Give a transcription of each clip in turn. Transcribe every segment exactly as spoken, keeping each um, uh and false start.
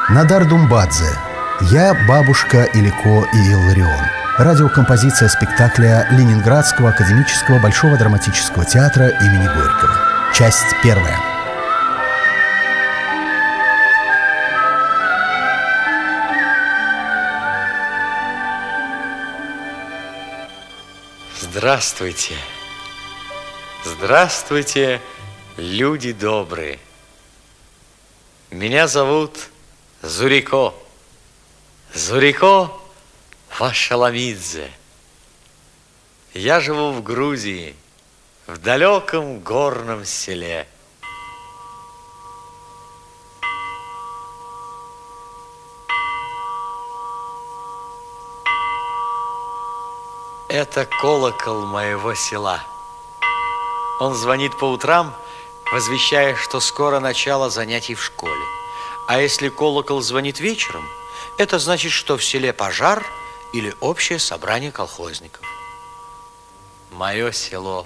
Надар Думбадзе. Я, бабушка, Илико и Илларион. Радиокомпозиция спектакля Ленинградского академического Большого драматического театра имени Горького. Часть первая. Здравствуйте. Здравствуйте, люди добрые. Меня зовут Зурико. Зурико Вашаламидзе. Я живу в Грузии, в далеком горном селе. Это колокол моего села. Он звонит по утрам, возвещая, что скоро начало занятий в школе. А если колокол звонит вечером, это значит, что в селе пожар или общее собрание колхозников. Мое село.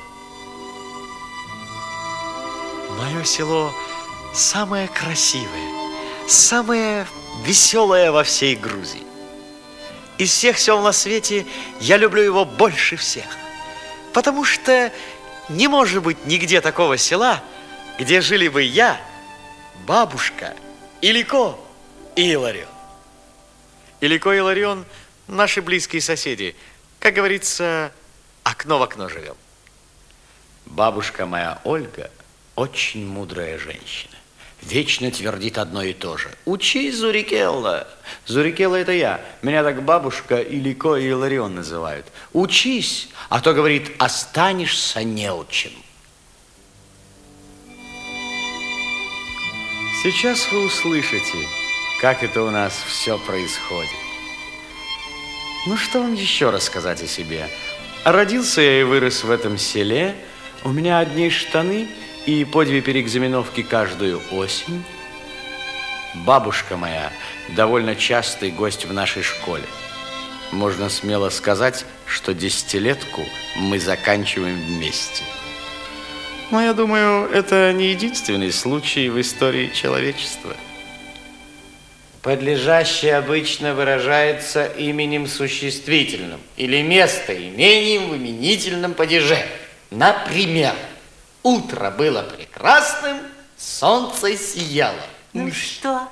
Мое село самое красивое, самое веселое во всей Грузии. Из всех сел на свете я люблю его больше всех, потому что не может быть нигде такого села, где жили бы я, бабушка, Илико и Илларион. Илико и Илларион – наши близкие соседи. Как говорится, окно в окно живем. Бабушка моя Ольга очень мудрая женщина. Вечно твердит одно и то же. Учись, Зурикелла. Зурикелла – это я. Меня так бабушка Илико и Илларион называют. Учись, а то, говорит, останешься неучим. Сейчас вы услышите, как это у нас все происходит. Ну, что вам еще рассказать о себе? Родился я и вырос в этом селе. У меня одни штаны и по две переэкзаменовки каждую осень. Бабушка моя довольно частый гость в нашей школе. Можно смело сказать, что десятилетку мы заканчиваем вместе. Но я думаю, это не единственный случай в истории человечества. Подлежащее обычно выражается именем существительным или местоимением в именительном падеже. Например, утро было прекрасным, солнце сияло. Ну что,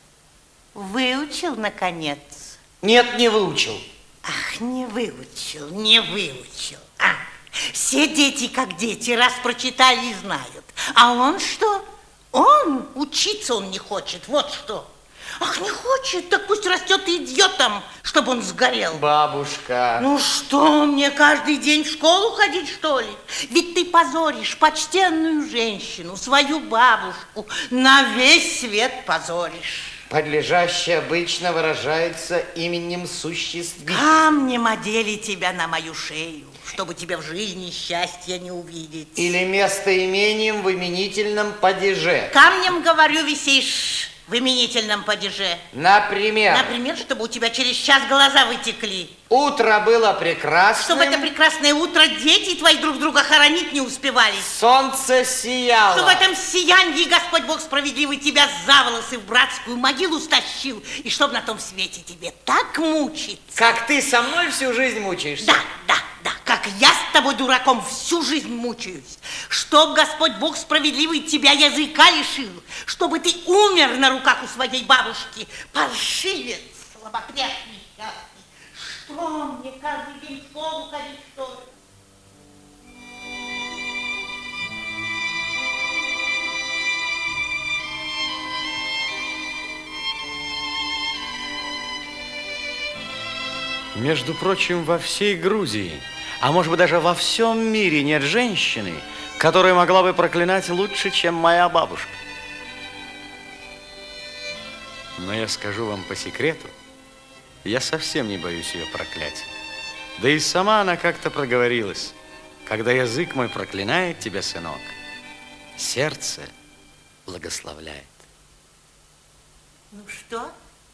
выучил наконец? Нет, не выучил. Ах, не выучил, не выучил. А, все дети как дети, раз прочитали и знают. А он что? Он, учиться он не хочет, вот что. Ах, не хочет, так пусть растет идиотом, чтобы он сгорел. Бабушка. Ну что, мне каждый день в школу ходить, что ли? Ведь ты позоришь почтенную женщину, свою бабушку, на весь свет позоришь. Подлежащее обычно выражается именем существительным. Камнем одели тебя на мою шею, чтобы тебе в жизни счастья не увидеть. Или местоимением в именительном падеже. Камнем, говорю, висишь в именительном падеже. Например? Например, чтобы у тебя через час глаза вытекли. Утро было прекрасным. Чтобы это прекрасное утро дети твои друг друга хоронить не успевали. Солнце сияло. Что в этом сиянии Господь Бог справедливый тебя за волосы в братскую могилу стащил. И чтоб на том свете тебе так мучиться. Как ты со мной всю жизнь мучаешься? Да, да, да. Как я с тобой, дураком, всю жизнь мучаюсь. Чтоб Господь Бог справедливый тебя языка лишил. Чтобы ты умер на руках у своей бабушки. Паршивец, слабопряд несчастный. Что мне каждый день в школу ходить, что ли? Между прочим, во всей Грузии, а может быть даже во всем мире нет женщины, которая могла бы проклинать лучше, чем моя бабушка. Но я скажу вам по секрету, я совсем не боюсь ее проклятия. Да и сама она как-то проговорилась. Когда язык мой проклинает тебя, сынок, сердце благословляет. Ну что?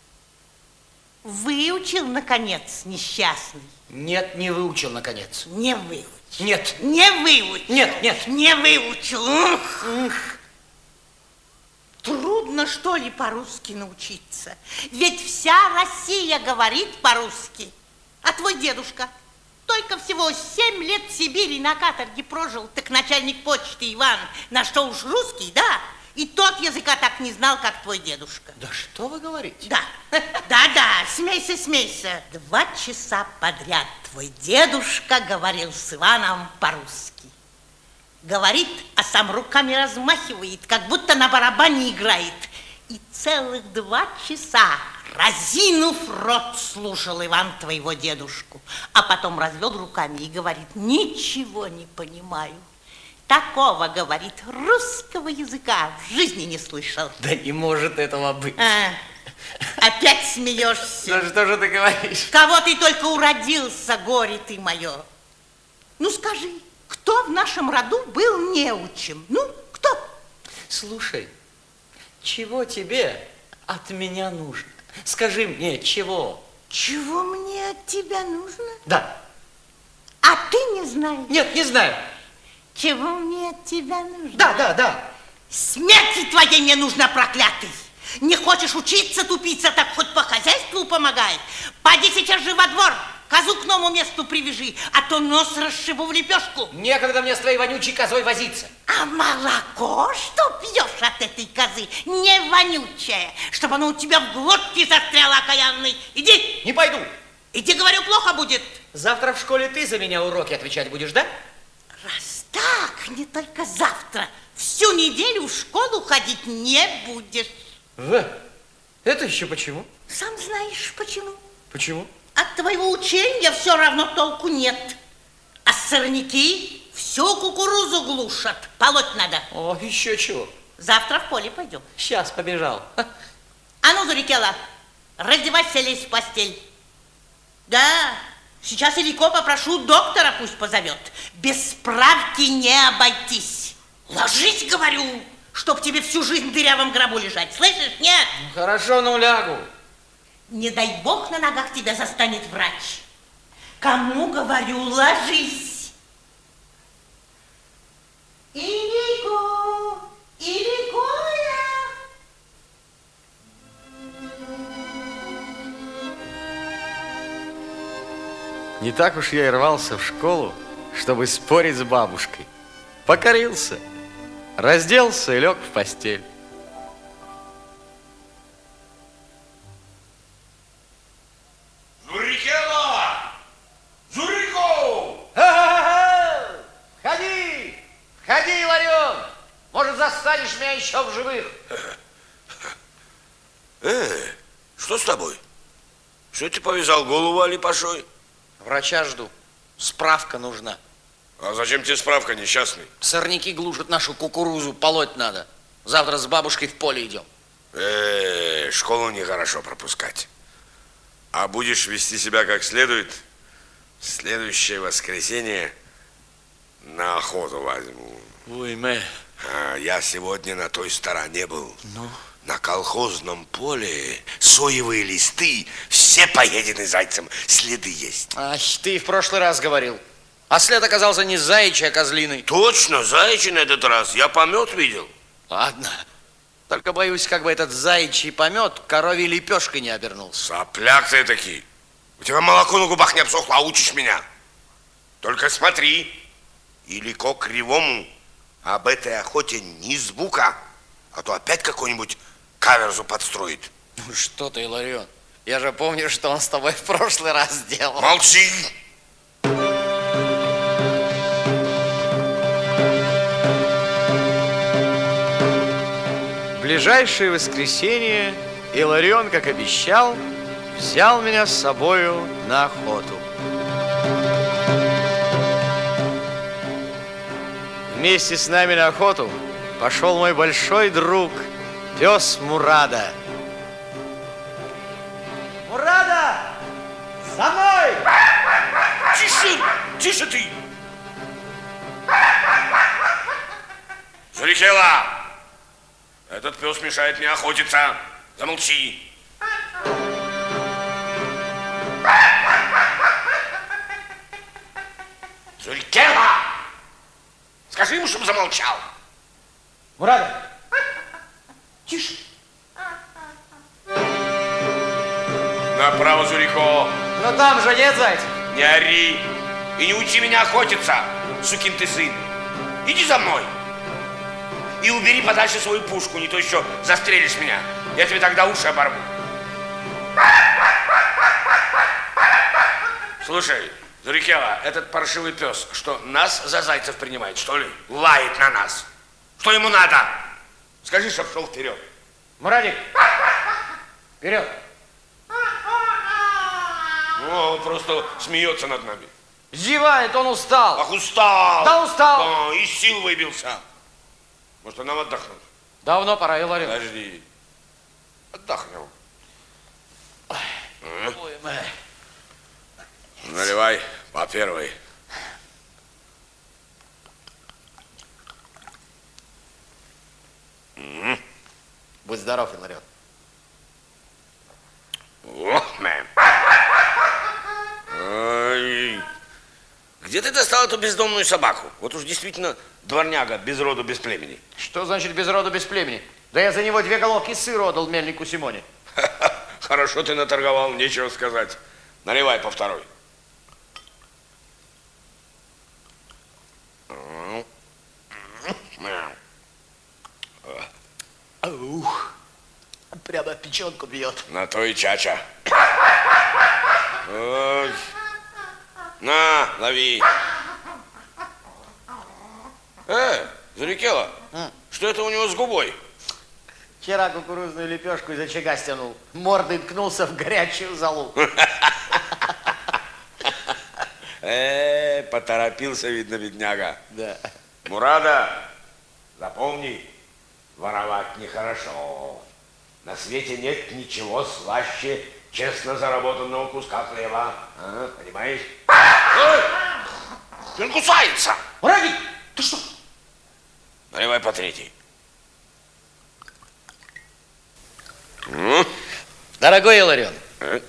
Выучил, наконец, несчастный? Нет, не выучил, наконец. Не выучил. Нет. Не выучил. Нет, нет. Не выучил. Ух. Ух. Трудно, что ли, по-русски научиться? Ведь вся Россия говорит по-русски. А твой дедушка только всего семь лет в Сибири на каторге прожил, так начальник почты Иван, на что уж русский, да? И тот языка так не знал, как твой дедушка. Да что вы говорите? Да, да-да, смейся, смейся. Два часа подряд твой дедушка говорил с Иваном по-русски. Говорит, а сам руками размахивает, как будто на барабане играет. И целых два часа, разинув рот, слушал Иван твоего дедушку. А потом развел руками и говорит, ничего не понимаю. Такого, говорит, русского языка в жизни не слышал. Да не может этого быть. А, опять смеешься. Ну что же ты говоришь? Кого ты только уродился, горе ты мое. Ну скажи, кто в нашем роду был неучим? Ну, кто? Слушай, чего тебе от меня нужно? Скажи мне, чего? Чего мне от тебя нужно? Да. А ты не знаешь? Нет, не знаю. Чего мне от тебя нужно? Да, да, да. Смерти твоей мне нужно, проклятый. Не хочешь учиться, тупица, так хоть по хозяйству помогай. Поди сейчас же во двор, козу к новому месту привяжи, а то нос расшибу в лепешку. Некогда мне с твоей вонючей козой возиться. А молоко, что пьешь от этой козы, не вонючее, чтобы оно у тебя в глотке застряло, окаянный. Иди. Не пойду. Иди, говорю, плохо будет. Завтра в школе ты за меня уроки отвечать будешь, да? Раз так, не только завтра, всю неделю в школу ходить не будешь. В, это еще почему? Сам знаешь, почему. Почему? От твоего учения все равно толку нет. А сорняки всю кукурузу глушат. Полоть надо. О, еще чего. Завтра в поле пойдем. Сейчас побежал. А ну, Зарикела, раздевайся, лезь в постель. Да, сейчас Илико попрошу, доктора пусть позовет. Без справки не обойтись. Ложись, говорю, чтоб тебе всю жизнь в дырявом гробу лежать. Слышишь? Нет? Ну, хорошо, ну лягу. Не дай бог на ногах тебя застанет врач. Кому говорю, ложись. Илико, Иликоя. Не так уж я и рвался в школу, чтобы спорить с бабушкой. Покорился, разделся и лег в постель. Зурикела! Зурико! Входи! Входи, Иларион! Может, застанешь меня еще в живых. Э, что с тобой? Что ты повязал голову Алипашой? Врача жду. Справка нужна. А зачем тебе справка, несчастный? Сорняки глушат нашу кукурузу, полоть надо. Завтра с бабушкой в поле идем. Э, школу нехорошо пропускать. А будешь вести себя как следует, в следующее воскресенье на охоту возьму. Ой, мэ. А, я сегодня на той стороне был. Ну? На колхозном поле соевые листы, все поедены зайцем, следы есть. Ах, ты в прошлый раз говорил. А след оказался не заячий, а козлиный. Точно, заячий на этот раз. Я помет видел. Ладно. Только боюсь, как бы этот заячий помет коровьей лепешкой не обернулся. Сопляк ты таки. У тебя молоко на губах не обсохло, а учишь меня. Только смотри, Илико кривому об этой охоте ни звука, а то опять какой-нибудь каверзу подстроит. Ну что ты, Иларион, я же помню, что он с тобой в прошлый раз сделал. Молчи! В ближайшее воскресенье Иларион, как обещал, взял меня с собою на охоту. Вместе с нами на охоту пошел мой большой друг, пес Мурада. Мурада! За мной! Тише! Тише ты! Зурикела! Этот пес мешает мне охотиться. Замолчи! Зурикела! Скажи ему, чтобы замолчал. Мурада! Тише! Направо, Зурико. Но там же нет зайца. Не ори. И не учи меня охотиться, сукин ты сын. Иди за мной. И убери подальше свою пушку, не то еще застрелишь меня. Я тебе тогда уши оборву. Слушай, Зурикела, этот паршивый пес, что нас за зайцев принимает, что ли? Лает на нас. Что ему надо? Скажи, чтоб шел вперед. Мурадик, вперед. Ну, он просто смеется над нами. Зевает, он устал. Ах, устал. Да, устал. Да, из сил выбился. Может, нам отдохнуть? Давно пора, Иларион. Подожди. Отдохнем. Ой, мы. Наливай по первой. Будь здоров, Иларион. Ох, мэм. Ой. Где ты достал эту бездомную собаку? Вот уж действительно дворняга без роду, без племени. Что значит без роду, без племени? Да я за него две головки сыра отдал мельнику Симоне. Хорошо ты наторговал, нечего сказать. Наливай по второй. Ух, прямо печенку бьет. На то и чача. Ой. На, лови. Э, Зурикела, а? Что это у него с губой? Вчера кукурузную лепешку из очага стянул. Мордой ткнулся в горячую золу. Э, поторопился, видно, бедняга. Да. Мурада, запомни, воровать нехорошо. На свете нет ничего слаще честно заработанного куска хлеба. А, понимаешь? Ой! Он кусается! Мурадик, ты что? Наливай по третьей. Ну? Дорогой Иларион, А?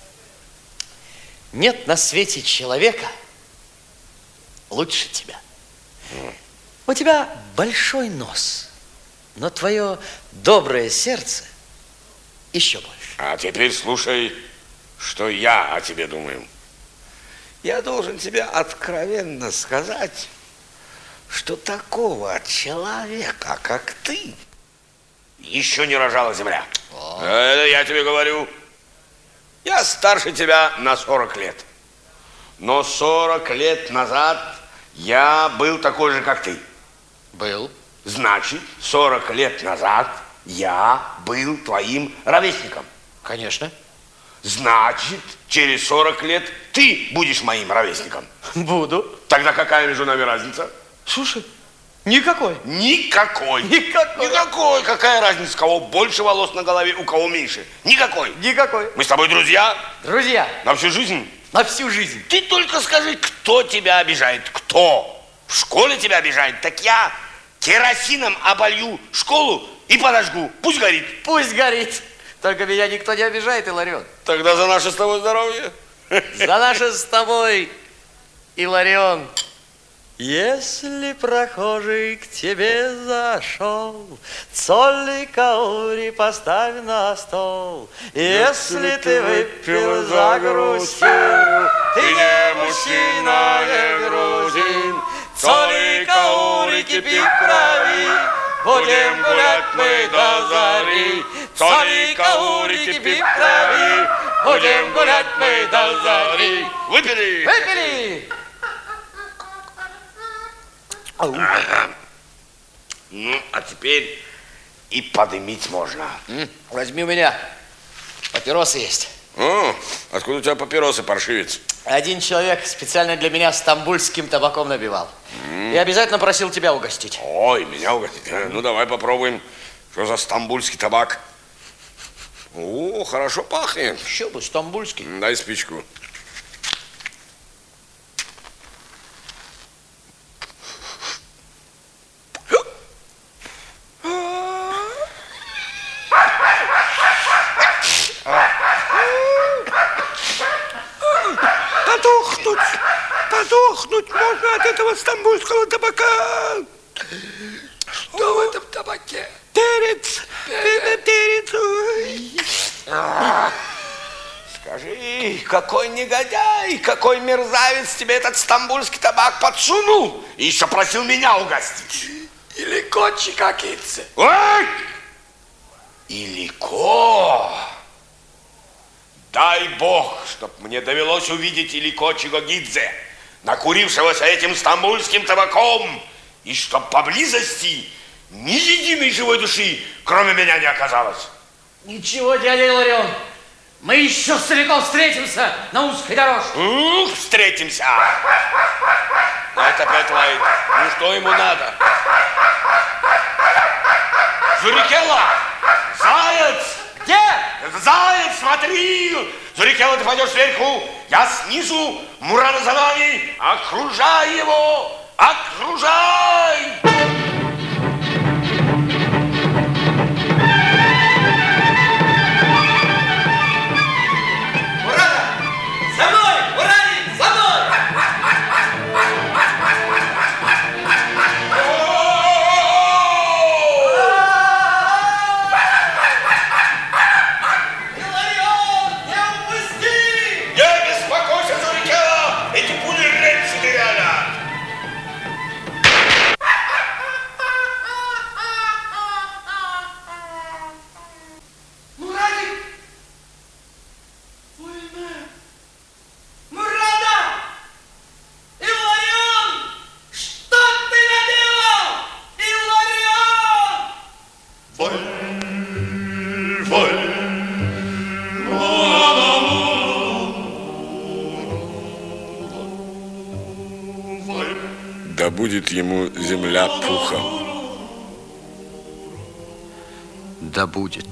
нет на свете человека лучше тебя. У тебя большой нос, но твое доброе сердце еще больше. А теперь слушай, что я о тебе думаю. Я должен тебе откровенно сказать, что такого человека, как ты, еще не рожала земля. Это я тебе говорю. Я старше тебя на сорок лет. Но сорок лет назад я был такой же, как ты. Был. Значит, сорок лет назад я был твоим ровесником. Конечно. Значит, через сорок лет ты будешь моим ровесником. Буду. Тогда какая между нами разница? Слушай, никакой. Никакой. Никакой. Никакой. Какая разница, у кого больше волос на голове, у кого меньше? Никакой. Никакой. Мы с тобой друзья Друзья, на всю жизнь. на всю жизнь. Ты только скажи, кто тебя обижает? Кто? В школе тебя обижает? Так я керосином оболью школу и подожгу. Пусть горит. Пусть горит. Только меня никто не обижает, Иларион. Тогда за наше с тобой здоровье. За наше с тобой, Иларион. Если прохожий к тебе зашел, соль и каури поставь на стол. Если ты выпил, загрустил, ты не мужчина, не грузин. Соль и каури кипи в крови, будем гулять мы до зари. Соль и каури кипи в крови, будем гулять мы до зари. Выпили. Выпили! Ну, а теперь и подымить можно. М, Возьми у меня. Папиросы есть. О, откуда у тебя папиросы, паршивец? Один человек специально для меня стамбульским табаком набивал. И обязательно просил тебя угостить. Ой, меня угостить. Ну, давай попробуем. Что за стамбульский табак? О, хорошо пахнет. Еще бы, стамбульский. Дай спичку. Подохнуть, подохнуть можно от этого стамбульского табака. Что в этом табаке? Перец, перец, перец. Скажи, какой негодяй, какой мерзавец тебе этот стамбульский табак подсунул и еще просил меня угостить? Илико Чикагидзе. Ой! Илико! Дай Бог, чтоб мне довелось увидеть Илико Чикагидзе, накурившегося этим стамбульским табаком, и чтоб поблизости ни единой живой души, кроме меня, не оказалось. Ничего, дядя Иларион, мы еще с Илико встретимся на узкой дорожке. Ух, встретимся! Это опять лает. Ну что ему надо? Зурикела! Заяц! Где? Заяц, смотри! Зурикела, ты пойдешь сверху, я снизу, Мурада за нами, окружай его! Окружай! Да будет ему земля пухом. Да будет.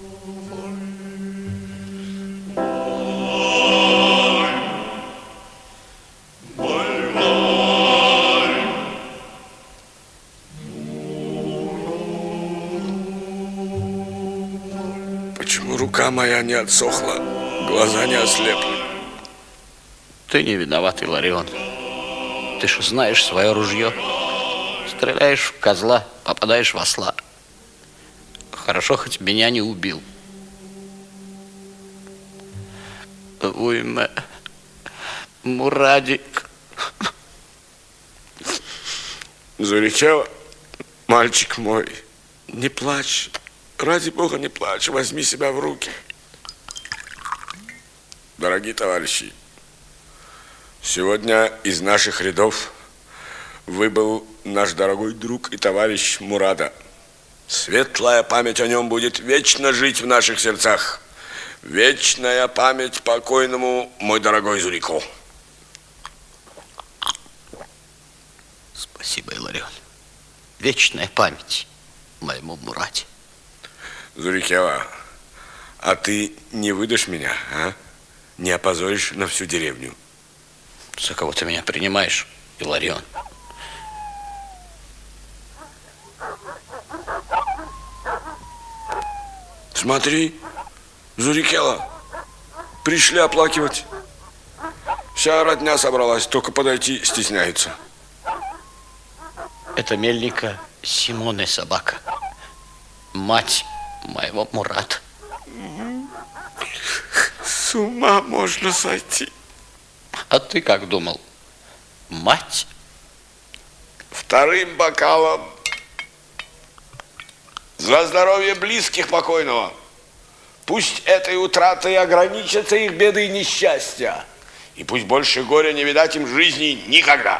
Почему рука моя не отсохла, глаза не ослепли? Ты не виноват, Иларион. Ты ж знаешь свое ружье. Стреляешь в козла, попадаешь в осла. Хорошо, хоть меня не убил. Уйме, Мурадик. Зурикела, мальчик мой, не плачь. Ради Бога, не плачь. Возьми себя в руки. Дорогие товарищи, сегодня из наших рядов выбыл наш дорогой друг и товарищ Мурада. Светлая память о нем будет вечно жить в наших сердцах. Вечная память покойному, мой дорогой Зурико. Спасибо, Иларион. Вечная память моему Мураде. Зурикела, а ты не выдашь меня, а? Не опозоришь на всю деревню? За кого ты меня принимаешь, Иларион? Смотри, Зурикела, пришли оплакивать. Вся родня собралась, только подойти стесняется. Это мельника Симоне собака. Мать моего Мурада. С ума можно сойти. А ты как думал? Мать? Вторым бокалом за здоровье близких покойного. Пусть этой утратой ограничатся их беды и несчастья. И пусть больше горя не видать им жизни никогда.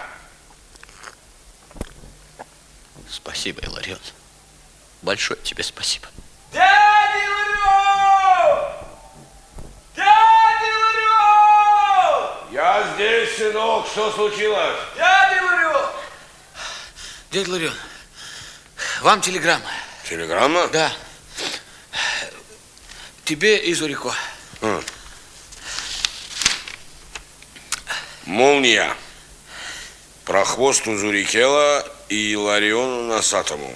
Спасибо, Иларион. Большое тебе спасибо. Дядя Иларион! Дядя Иларион! Я здесь, сынок. Что случилось? Дядя Иларион! Дядя Иларион, вам телеграмма. Телеграмма? Да. Тебе и Зурико. А. Молния. Прохвосту Зурикела и Илариону Носатому.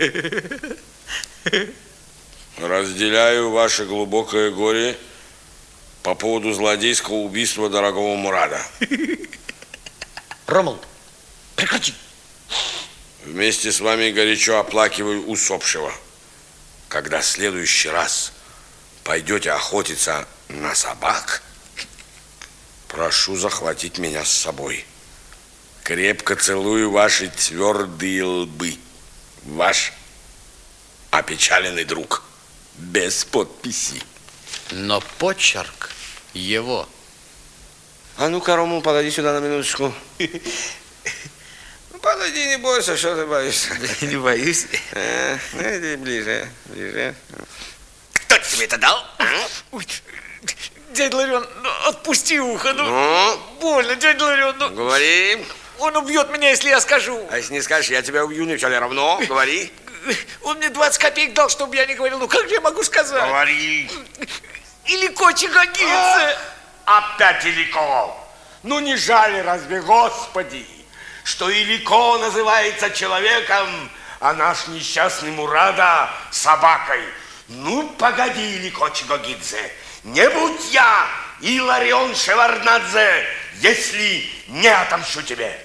Разделяю ваше глубокое горе по поводу злодейского убийства дорогого Мурада. Ромул, прекрати. Вместе с вами горячо оплакиваю усопшего. Когда в следующий раз пойдете охотиться На собак? Прошу захватить меня с собой. Крепко целую ваши твердые лбы. Ваш опечаленный друг. Без подписи. Но почерк его. А ну-ка, Рому, подойди сюда на минуточку. Подойди, не бойся, что ты боишься? Не боюсь. А, ну, иди ближе, ближе. Кто тебе это дал? Ой, дядя Ларион, ну, отпусти ухо, ну, Ну? больно, дядя Ларион, ну, Говори. он убьет меня, если я скажу. А если не скажешь, я тебя убью, не все ли равно? Говори. Он мне двадцать копеек дал, чтобы я не говорил, ну как же я могу сказать? Говори. Илико Чигагидзе. Опять Илико. Ну не жаль разве, Господи, что Илико называется человеком, а наш несчастный Мурада собакой. Ну, погоди, Илико Чигагидзе, не будь я Иларион Шеварднадзе, если не отомщу тебе.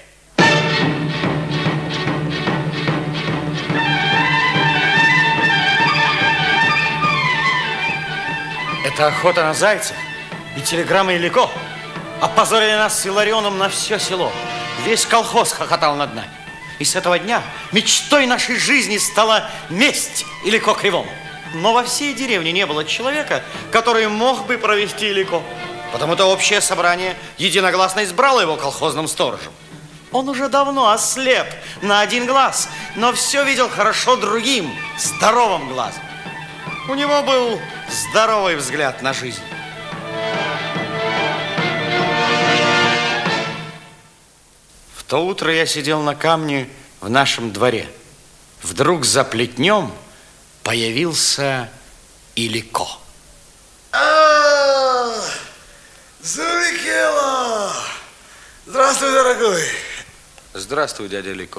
Это охота на зайцев и телеграмма Илико опозорили нас с Иларионом на все село. Весь колхоз хохотал над нами. И с этого дня мечтой нашей жизни стала месть Илико Кривому. Но во всей деревне не было человека, который мог бы провести Илико. Потому-то общее собрание единогласно избрало его колхозным сторожем. Он уже давно ослеп на один глаз, но все видел хорошо другим, здоровым глазом. У него был здоровый взгляд на жизнь. В то утро я сидел на камне в нашем дворе. Вдруг за плетнем появился Илико. А, Зурикела! Здравствуй, дорогой. Здравствуй, дядя Илико.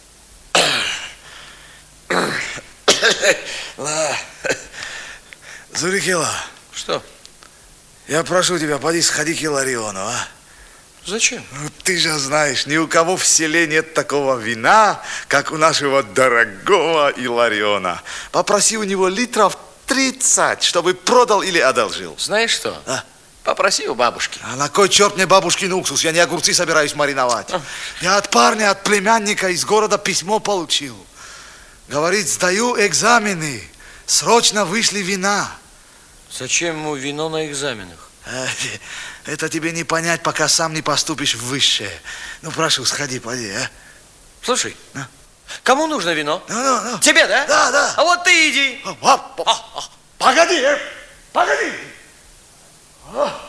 Зурикела, Что? я прошу тебя, поди сходи к Илариону, а? Зачем? Ну, ты же знаешь, ни у кого в селе нет такого вина, как у нашего дорогого Илариона. Попроси у него литров тридцать, чтобы продал или одолжил. Знаешь что? А? Попроси у бабушки. А на кой черт мне бабушкин уксус? Я не огурцы собираюсь мариновать. Я от парня, от племянника из города письмо получил. Говорит, сдаю экзамены. Срочно вышли вина. Зачем ему вино на экзаменах? Это тебе не понять, пока сам не поступишь в высшее. Ну, прошу, сходи, поди, а? Слушай, А? кому нужно вино? Ну, ну, ну. Тебе, да? Да, да. А вот ты иди. А, а, а, Погоди, э, погоди. А.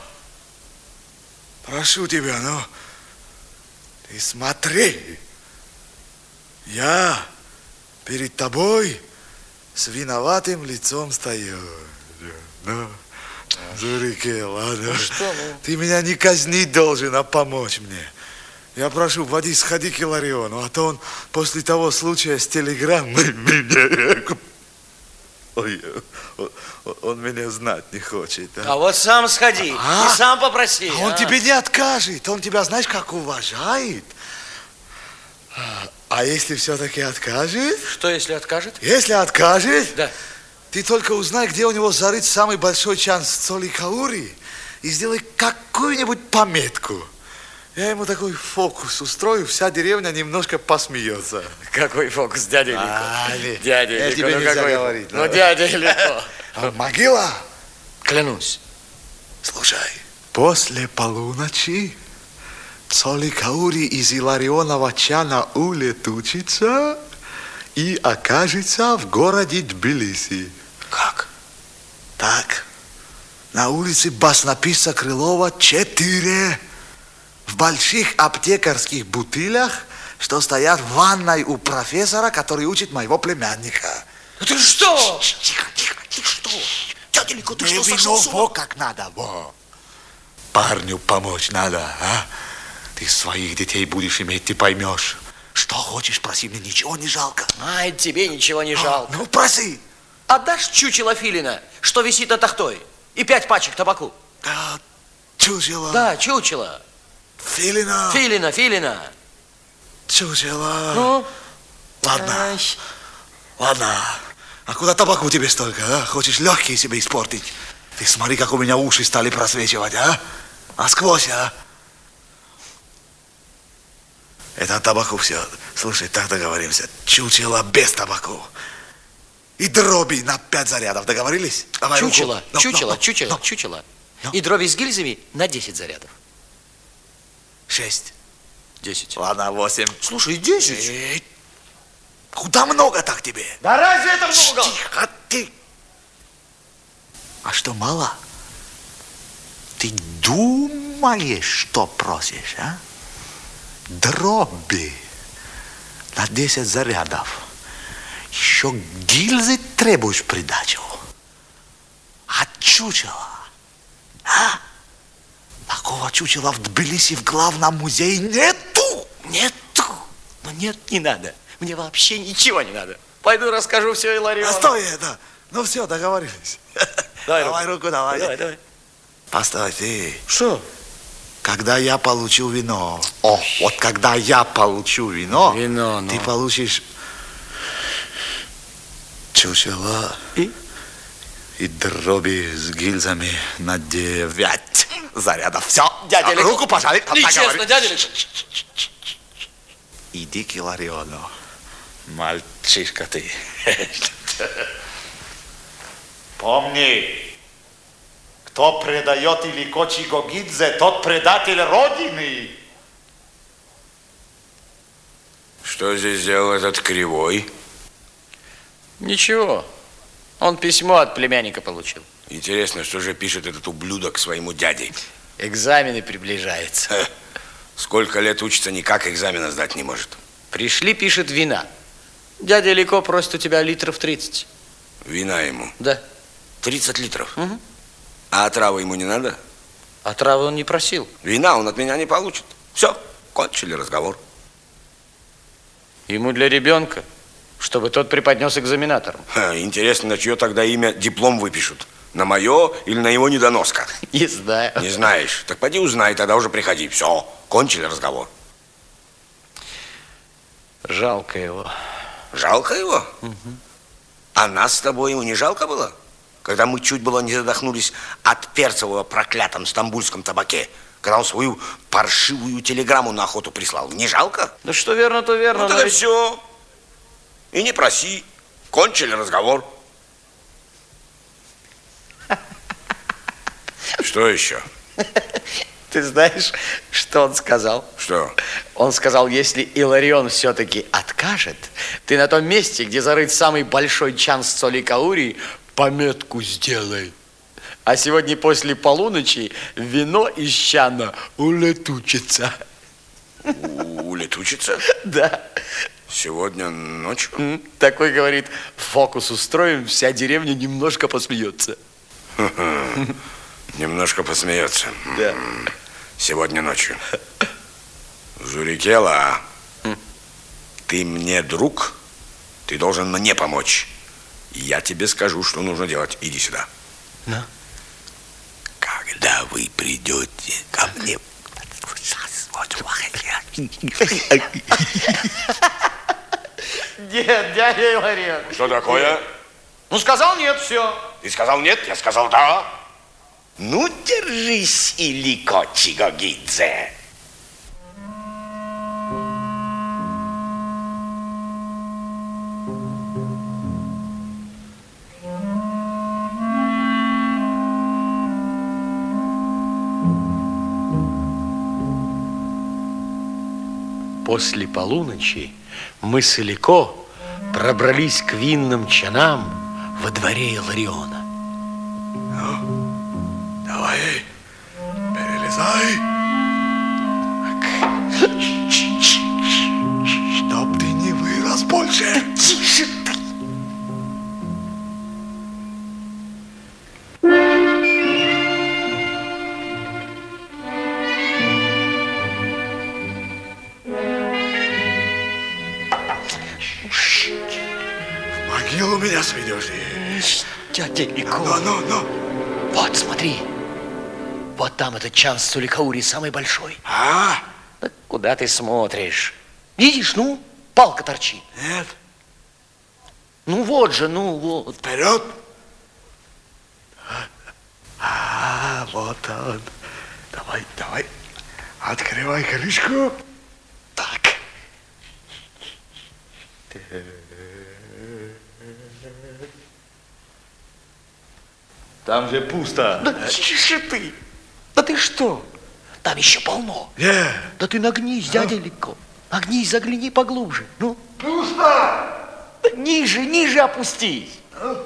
Прошу тебя, ну, ты смотри. Я перед тобой с виноватым лицом стою. Ну, Зурикел, ладно. Ну что, ну? Ты меня не казнить должен, а помочь мне. Я прошу, води, сходи к Илариону, а то он после того случая с телеграммой меня... Ой, он, он меня знать не хочет. А, А вот сам сходи А? и сам попроси. А он а? тебе не откажет, он тебя, знаешь, как уважает. А, а если все-таки откажет? Что, если откажет? Если откажет, Да. ты только узнай, где у него зарыт самый большой чан с соли каури, и сделай какую-нибудь пометку. Я ему такой фокус устрою, вся деревня немножко посмеется. Какой фокус, дядя Илико? А, не, Дядя это Илико, тебе ну нельзя какой говорить, фокус? Ну, да. дядя Илико. А могила? Клянусь. Слушай, после полуночи соли каури из Иларионова чана улетучится и окажется в городе Тбилиси. Как? Так, на улице Баснописца Крылова четыре. В больших аптекарских бутылях, что стоят в ванной у профессора, который учит моего племянника. Ты что? Тихо, тихо, ты что? Дядя Илико, ты Не что, вино, сошел с ума? во как надо, во. Парню помочь надо, а? Ты своих детей будешь иметь, ты поймешь. Что хочешь, проси, мне ничего не жалко. Ай, тебе ничего не жалко. Ну, проси. Отдашь чучело филина, что висит на тахтой, и пять пачек табаку? Да, чучело. Да, чучело. Филина. Филина, филина. Чучело. Ну? Ладно, Ай, ладно. А куда табаку тебе столько, а? Хочешь легкие себе испортить? Ты смотри, как у меня уши стали просвечивать, а? А сквозь, а? Это от табаку все. Слушай, так договоримся. Чучело без табаку. И дроби на пять зарядов. Договорились? Давай Чучело, руку. чучело, Но, но, чучело, но. чучело. Но. И дроби с гильзами на десять зарядов. Шесть. Десять. Ладно, восемь. Слушай, десять? Эй, куда много так тебе? Да разве это много? Тихо ты. А что, мало? Ты думаешь, что просишь, а? Дроби на десять зарядов. Еще гильзы требуешь в придачу. А чучело? А? Такого чучела в Тбилиси в главном музее нету. Нету. Ну нет, не надо. Мне вообще ничего не надо. Пойду расскажу все Илариону. А стой это. Ну все, договорились. Давай, Давай руку, руку давай. Давай, давай. Постой, ты. Что? Когда я получу вино. О, вот когда я получу вино. Вино, ну. Ты получишь чучело. И? И дроби с гильзами на девять зарядов. Все, Дядя Лико. руку пожали. Нечестно, дядя Лико. Иди к Илариону. Мальчишка ты. Помни, кто предает Илико Чигогидзе, тот предатель Родины. Что здесь сделал этот кривой? Ничего. Он письмо от племянника получил. Интересно, что же пишет этот ублюдок своему дяде? Экзамены приближаются. Ха, сколько лет учится, никак экзамена сдать не может. Пришли, пишет, вина. Дядя Лико просит у тебя литров тридцать. Вина ему? Да. тридцать литров? Угу. А отравы ему не надо? А травы он не просил. Вина он от меня не получит. Все, кончили разговор. Ему для ребенка, чтобы тот преподнес экзаменаторам. Ха, интересно, на чье тогда имя диплом выпишут? На мое или на его недоноска? Не знаю. Не знаешь? Так поди узнай, тогда уже приходи. Все, кончили разговор. Жалко его. Жалко его? Угу. А нас с тобой ему не жалко было? Когда мы чуть было не задохнулись от перцевого проклятом стамбульском табаке, когда он свою паршивую телеграмму на охоту прислал. Не жалко? Да что верно, то верно. Ну, но тогда ведь... все. И не проси. Кончили разговор. Что еще? Ты знаешь, что он сказал? Что? Он сказал, если Иларион все-таки откажет, ты на том месте, где зарыт самый большой чан с соли каури, пометку сделай. А сегодня после полуночи вино из чана улетучится. Улетучится? Да. Сегодня ночью? М, Такой, говорит, фокус устроим, вся деревня немножко посмеется. Немножко посмеется. Да. Сегодня ночью. Журикела, ты мне друг, ты должен мне помочь. Я тебе скажу, что нужно делать. Иди сюда. Да. Когда вы придете ко мне... Нет, дядя Иларион. Что такое? Ну, сказал нет, все. Ты сказал нет, я сказал да. Ну, держись, Илико Чигогидзе. После полуночи мы с Илико пробрались к винным чанам во дворе Илариона. Давай, перелезай. Чтоб ты не вырос больше. Тише ты! В могилу меня сведешь. Дядя Илико. Ну, ну, ну. Вот, смотри. Вот там этот чан с суликаури самый большой. А? Да куда ты смотришь? Видишь, ну, палка торчит. Нет. Ну вот же, ну вот. Вперед. А, вот он. Давай, давай. Открывай крышку. Так. Там же пусто. Да тише ты. Да ты что? Там еще полно. Yeah. Да ты нагнись, дядя Лико. Нагнись, загляни поглубже. Ну. Пусто. Да ниже, ниже опустись.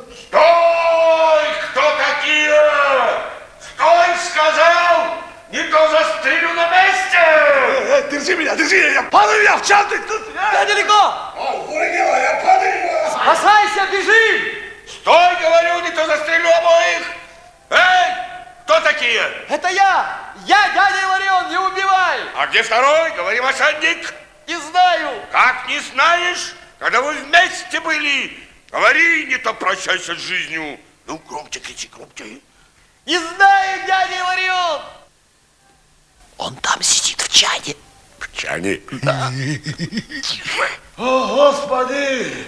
Стой! Кто такие? Стой, сказал! Не то застрелю на месте! Э, э, держи меня, держи меня! Падай меня в чан! Ты, ты, Дядя Лико! О, Гургела, я падаю! Спасайся, бежим! Стой, говорю, не то застрелю обоих! Эй, кто такие? Это я! Я, дядя Иларион, не убивай! А где второй? Говори, мошенник! Не знаю! Как не знаешь, когда вы вместе были? Говори, не то прощайся с жизнью. Ну, громче кричи, громче. Не знаю, дядя Иларион! Он там сидит в чане. В чане? Да. О, Господи!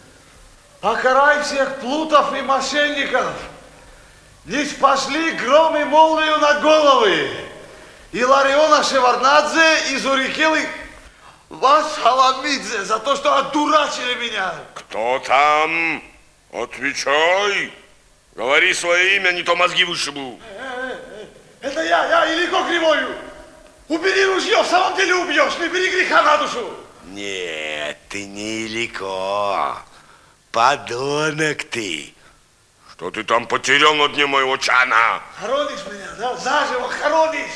Покарай всех плутов и мошенников! Не спасли гром и молнию на головы! Илариона Шеварднадзе и Зурикелы вас Халамидзе за то, что одурачили меня! Кто там? Отвечай! Говори свое имя, не то мозги вышибу. Это я, я, Илико Кривою! Убери ружье, в самом деле убьешь, не бери греха на душу! Нет, ты не Илико. Подонок ты. Что ты там потерял на дне моего чана? Хоронишь меня, да? Заживо хоронишь!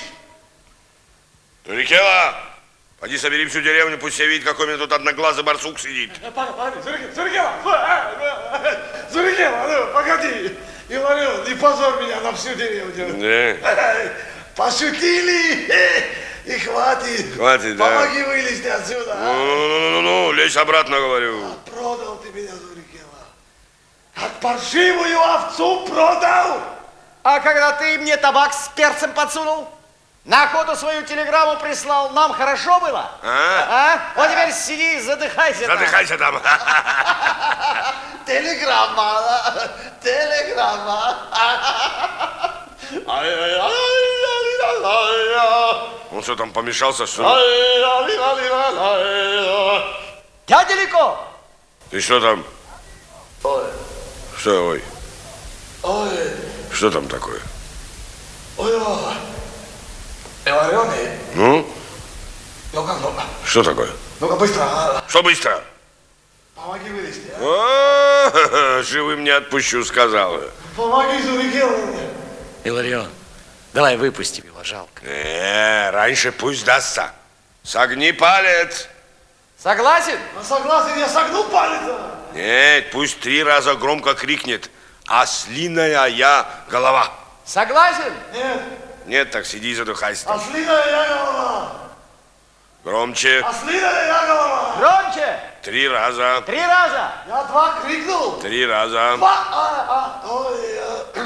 Турикела, поди собери всю деревню, пусть все видят, какой у меня тут одноглазый барсук сидит. Погоди, Зурикела, Зурикела, ну, погоди. Иларион, не позорь меня на всю деревню. Да. Пошутили и хватит. Хватит, да. Помоги вылезти отсюда. А? Ну-ну-ну, лезь обратно, говорю. А продал ты меня, Зурикела. Как паршивую овцу продал. А когда ты мне табак с перцем подсунул, на охоту свою телеграмму прислал, нам хорошо было? А? А? Вот теперь сиди, задыхайся. Задыхайся там. Телеграмма, телеграмма. Он что там, помешался, что ли? Дядя Лико! Ты что там? Ой. Что, ой? Ой. Что там такое? Ой, ой. Иларион, Ну? ну как, ну? Что такое? Ну-ка, быстро. А? Что быстро? Помоги вылезти, а? О, живым не отпущу, сказал. Помоги, Зурикела. Иларион, давай выпустим его, жалко. Э, раньше пусть дастся. Согни палец. Согласен? А согласен, я согну палец. Нет, пусть три раза громко крикнет. Ослиная я голова. Согласен? Нет. Нет, так сиди и задыхайся. Ослиная я голова. Громче. Ослиная я голова. Громче! Три раза. Три раза! Я два крикнул. Три раза. Два. А, а, ой, а.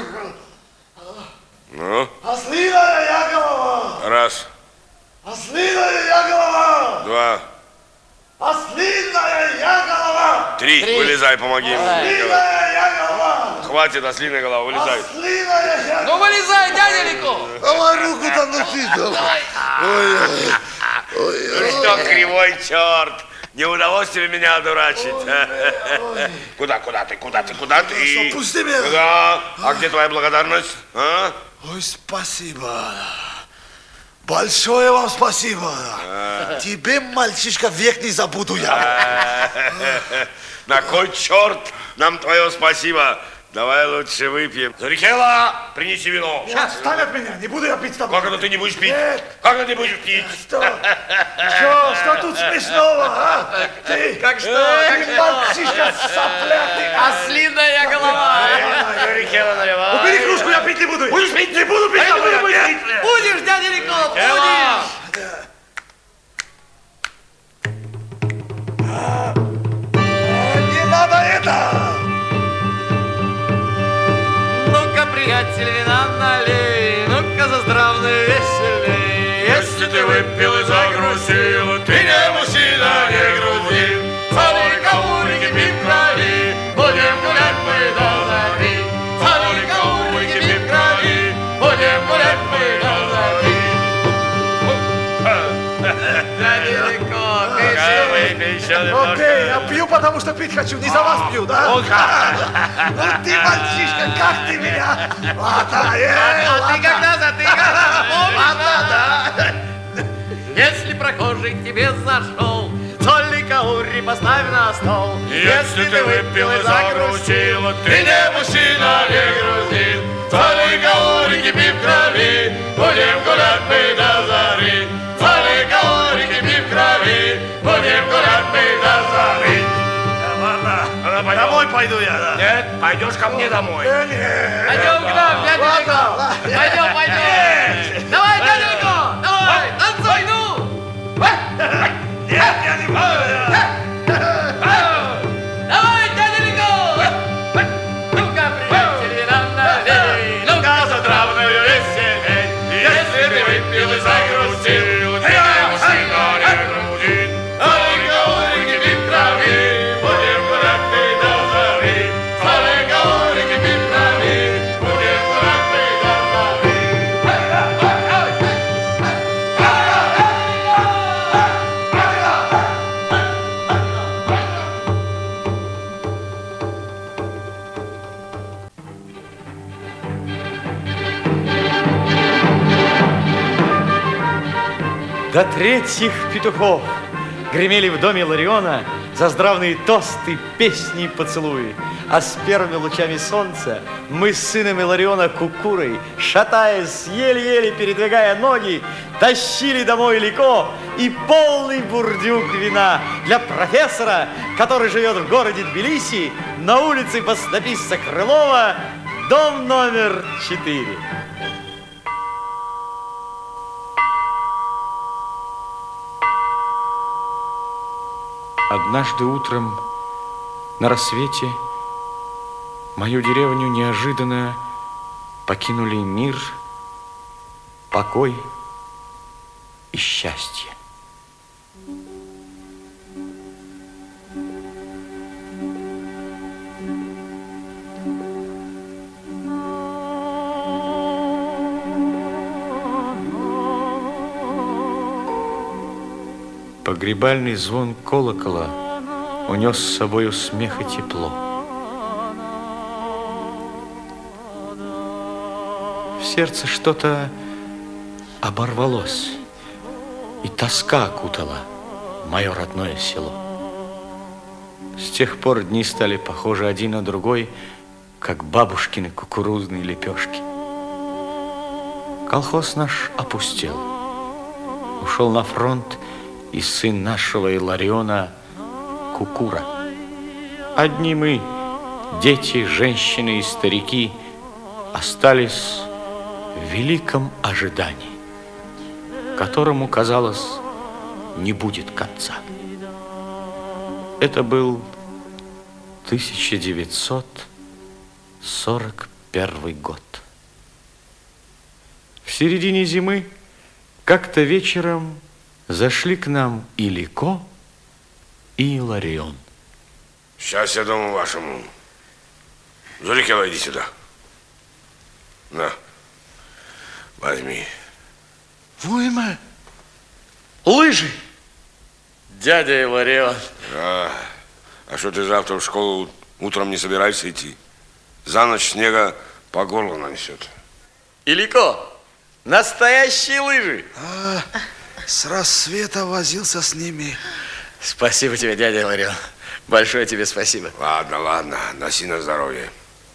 Ну? Ослиная я голова. Раз. Ослиная я голова. Два. Ослиная я голова. Три. Три. Вылезай, помоги ему. Ослиная я голова. Хватит, ослиная голова, вылезай. Ослиная я Ну вылезай, дядя Лико! Давай руку там носить. Ой, ой, Ну что, кривой черт, не удалось тебе меня одурачить. Куда, куда ты, куда ты, куда ты? Пусти меня. Куда? А где твоя благодарность? А? Ой, спасибо. Большое вам спасибо. Тебе, мальчишка, век не забуду я. На кой черт нам твое спасибо? Давай лучше выпьем. Зарикела, принеси вино. Сейчас, встань от меня, не буду я пить с тобой. Как это ты не будешь пить? Нет. Как это ты будешь пить? Что? Что? Что тут смешного, а? Ты, Как что? ты, мальчишка, соплятый. Ослиная голова! Зарикела, наливай. Убери кружку, я пить не буду. Будешь пить? Не буду пить с тобой. Нет. Будешь, дядя Лико, будешь! Не надо это. Ну-ка, приятель, вина налей, ну-ка, за здравный веселей. Если ты выпил и загрузил, ты не мужчина, не грузи. Царика улики пить крови, будем гулять мы до зари. Царика улики пить крови, выпей еще немножко. Окей, я пью, потому что пить хочу, не за вас пью, да? Ну ты, мальчишка, как ты меня? Ладно, эй, А ты когда затыкал? ладно, да. Если прохожий к тебе зашел, соль и каури поставь на стол. Если ты выпил и загрустил, ты не мужчина, не грузин. Соль и каури кипи в крови, будем гулять мы до зари. Соль и каури кипи в крови, будем гулять мы до зари. Ладно, домой пойду я, да. Нет, пойдешь ко мне домой. Пойдем к нам, дядя Лико. Пойдем, пойдем. Давай, дядя Лико, давай, танцуй, ну. Нет, я не буду. Давай, дядя Лико. Ну-ка, приятели, нам налей. Ну-ка, затравную веселей. Если ты выпил и загрустил, ты не мужчина, не грузин. Соль-ка, улики, в крови, будем гулять мы до зари. Соль-ка, улики, в крови, будем гулять мы до зари. До третьих петухов гремели в доме Лариона заздравные тосты, песни и поцелуи. А с первыми лучами солнца мы с сыном Илариона Кукурой, шатаясь, еле-еле передвигая ноги, тащили домой Лико и полный бурдюк вина для профессора, который живет в городе Тбилиси на улице баснописца Крылова, дом номер четыре. Однажды утром на рассвете мою деревню неожиданно покинули мир, покой и счастье. Погребальный звон колокола унес с собою смех и тепло. В сердце что-то оборвалось, и тоска окутала мое родное село. С тех пор дни стали похожи один на другой, как бабушкины кукурузные лепешки. Колхоз наш опустел, ушел на фронт и сын нашего Илариона Кукура. Одни мы, дети, женщины и старики, остались в великом ожидании, которому, казалось, не будет конца. Это был тысяча девятьсот сорок первый год. В середине зимы как-то вечером зашли к нам и Лико, и Иларион. Счастья дому вашему. Зурикова, иди сюда. На, возьми. Уйма, лыжи. Дядя Иларион. Да. А что ты завтра в школу утром не собираешься идти? За ночь снега по горло нанесет. И Лико, настоящие лыжи. А, с рассвета возился с ними. Спасибо тебе, дядя Иларион. Большое тебе спасибо. Ладно, ладно, носи на здоровье.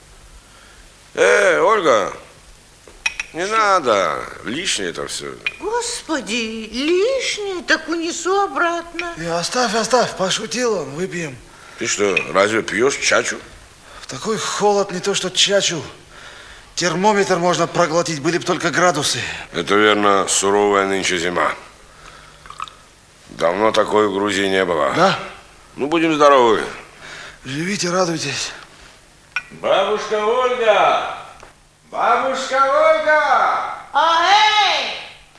Э, Ольга, не надо, лишнее это все. Господи, лишнее, так унесу обратно. И оставь, оставь, пошутил он, выпьем. Ты что, разве пьешь чачу? В такой холод не то что чачу. Термометр можно проглотить, были бы только градусы. Это верно, суровая нынче зима. Давно такой в Грузии не было. Да? Ну, будем здоровы. Живите, радуйтесь. Бабушка Ольга! Бабушка Ольга! А, эй!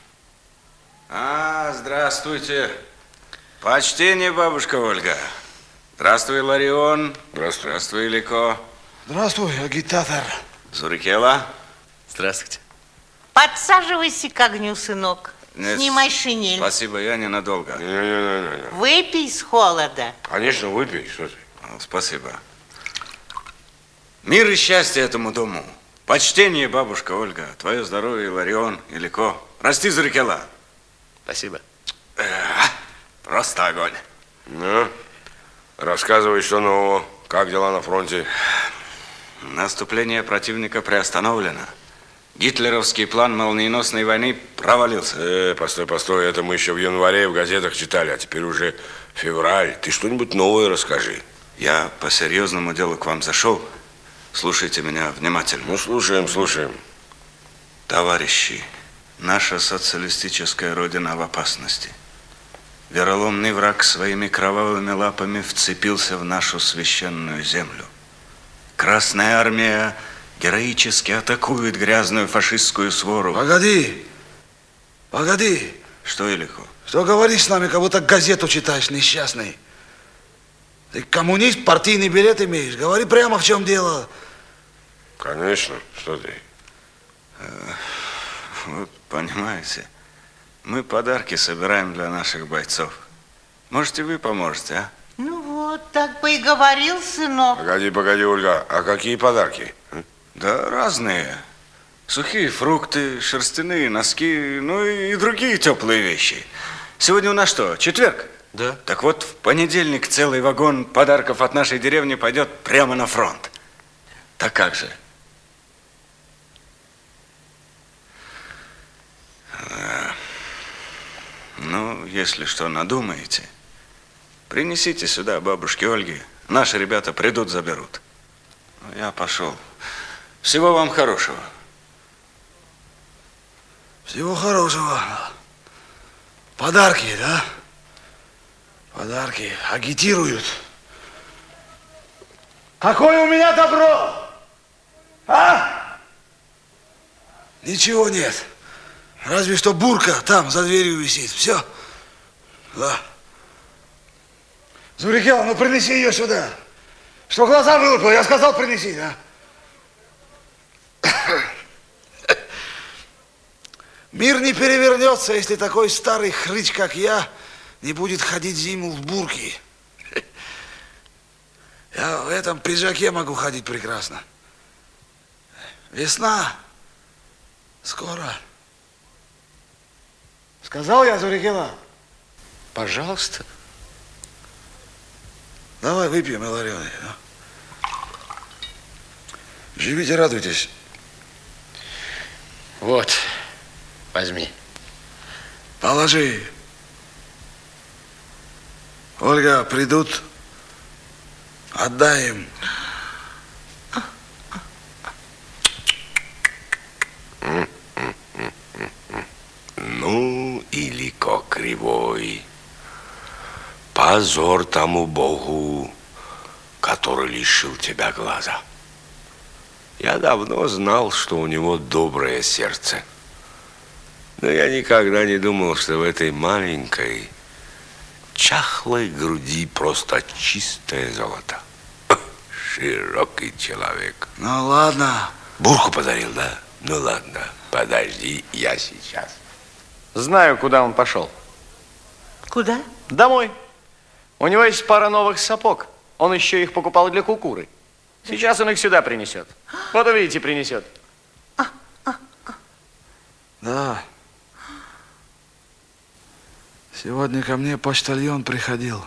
А, здравствуйте. Почтение, бабушка Ольга. Здравствуй, Ларион. Здравствуй. Здравствуй, Лико. Здравствуй, агитатор. Зурикела. Здравствуйте. Подсаживайся к огню, сынок. Нет, Снимай шинель. Спасибо, я ненадолго. Не, не, не, не, не. Выпей с холода. Конечно, выпей, что ты. Спасибо. Мир и счастье этому дому. Почтение, бабушка Ольга. Твое здоровье, Иларион, Илико. Расти, Зарикела. Спасибо. Просто огонь. Ну, рассказывай, что нового. Как дела на фронте? Наступление противника приостановлено. Гитлеровский план молниеносной войны провалился. Э, постой, постой, это мы еще в январе в газетах читали, а теперь уже февраль. Ты что-нибудь новое расскажи. Я по серьезному делу к вам зашел. Слушайте меня внимательно. Ну, слушаем, слушаем. Товарищи, наша социалистическая родина в опасности. Вероломный враг своими кровавыми лапами вцепился в нашу священную землю. Красная армия героически атакует грязную фашистскую свору. Погоди, погоди. Что, Илико? Что говоришь с нами, как будто газету читаешь, несчастный? Ты коммунист, партийный билет имеешь. Говори прямо, в чем дело. Конечно, что ты? Вот, понимаете, мы подарки собираем для наших бойцов. Можете, вы поможете, а? Ну вот, так бы и говорил, сынок. Погоди, погоди, Ольга, а какие подарки? Да разные. Сухие фрукты, шерстяные носки, ну и другие теплые вещи. Сегодня у нас что, четверг? Да. Так вот, в понедельник целый вагон подарков от нашей деревни пойдет прямо на фронт. Так как же? Ну, если что надумаете, принесите сюда бабушке Ольге. Наши ребята придут, заберут. Я пошел. Всего вам хорошего. Всего хорошего. Подарки, да? Подарки агитируют. Какое у меня добро? А? Ничего нет. Разве что бурка там за дверью висит. Все. Да. Зурикела, ну принеси ее сюда. Что глаза вылупил, я сказал принеси, да? Мир не перевернется, если такой старый хрыч, как я, не будет ходить зиму в бурке. Я в этом пиджаке могу ходить прекрасно. Весна. Скоро. Сказал я, Зурикела? Пожалуйста. Давай выпьем, Иларион. Живите, радуйтесь. Вот, возьми. Положи. Ольга, придут, отдай им. Ну, Илико Кривой, позор тому Богу, который лишил тебя глаза. Я давно знал, что у него доброе сердце. Но я никогда не думал, что в этой маленькой, чахлой груди просто чистое золото. Широкий человек. Ну, ладно. Бурку подарил, да? Ну, ладно, подожди, я сейчас. Знаю, куда он пошел. Куда? Домой. У него есть пара новых сапог. Он еще их покупал для кукуры. Сейчас он их сюда принесет. Вот увидите, принесет. Да. Сегодня ко мне почтальон приходил.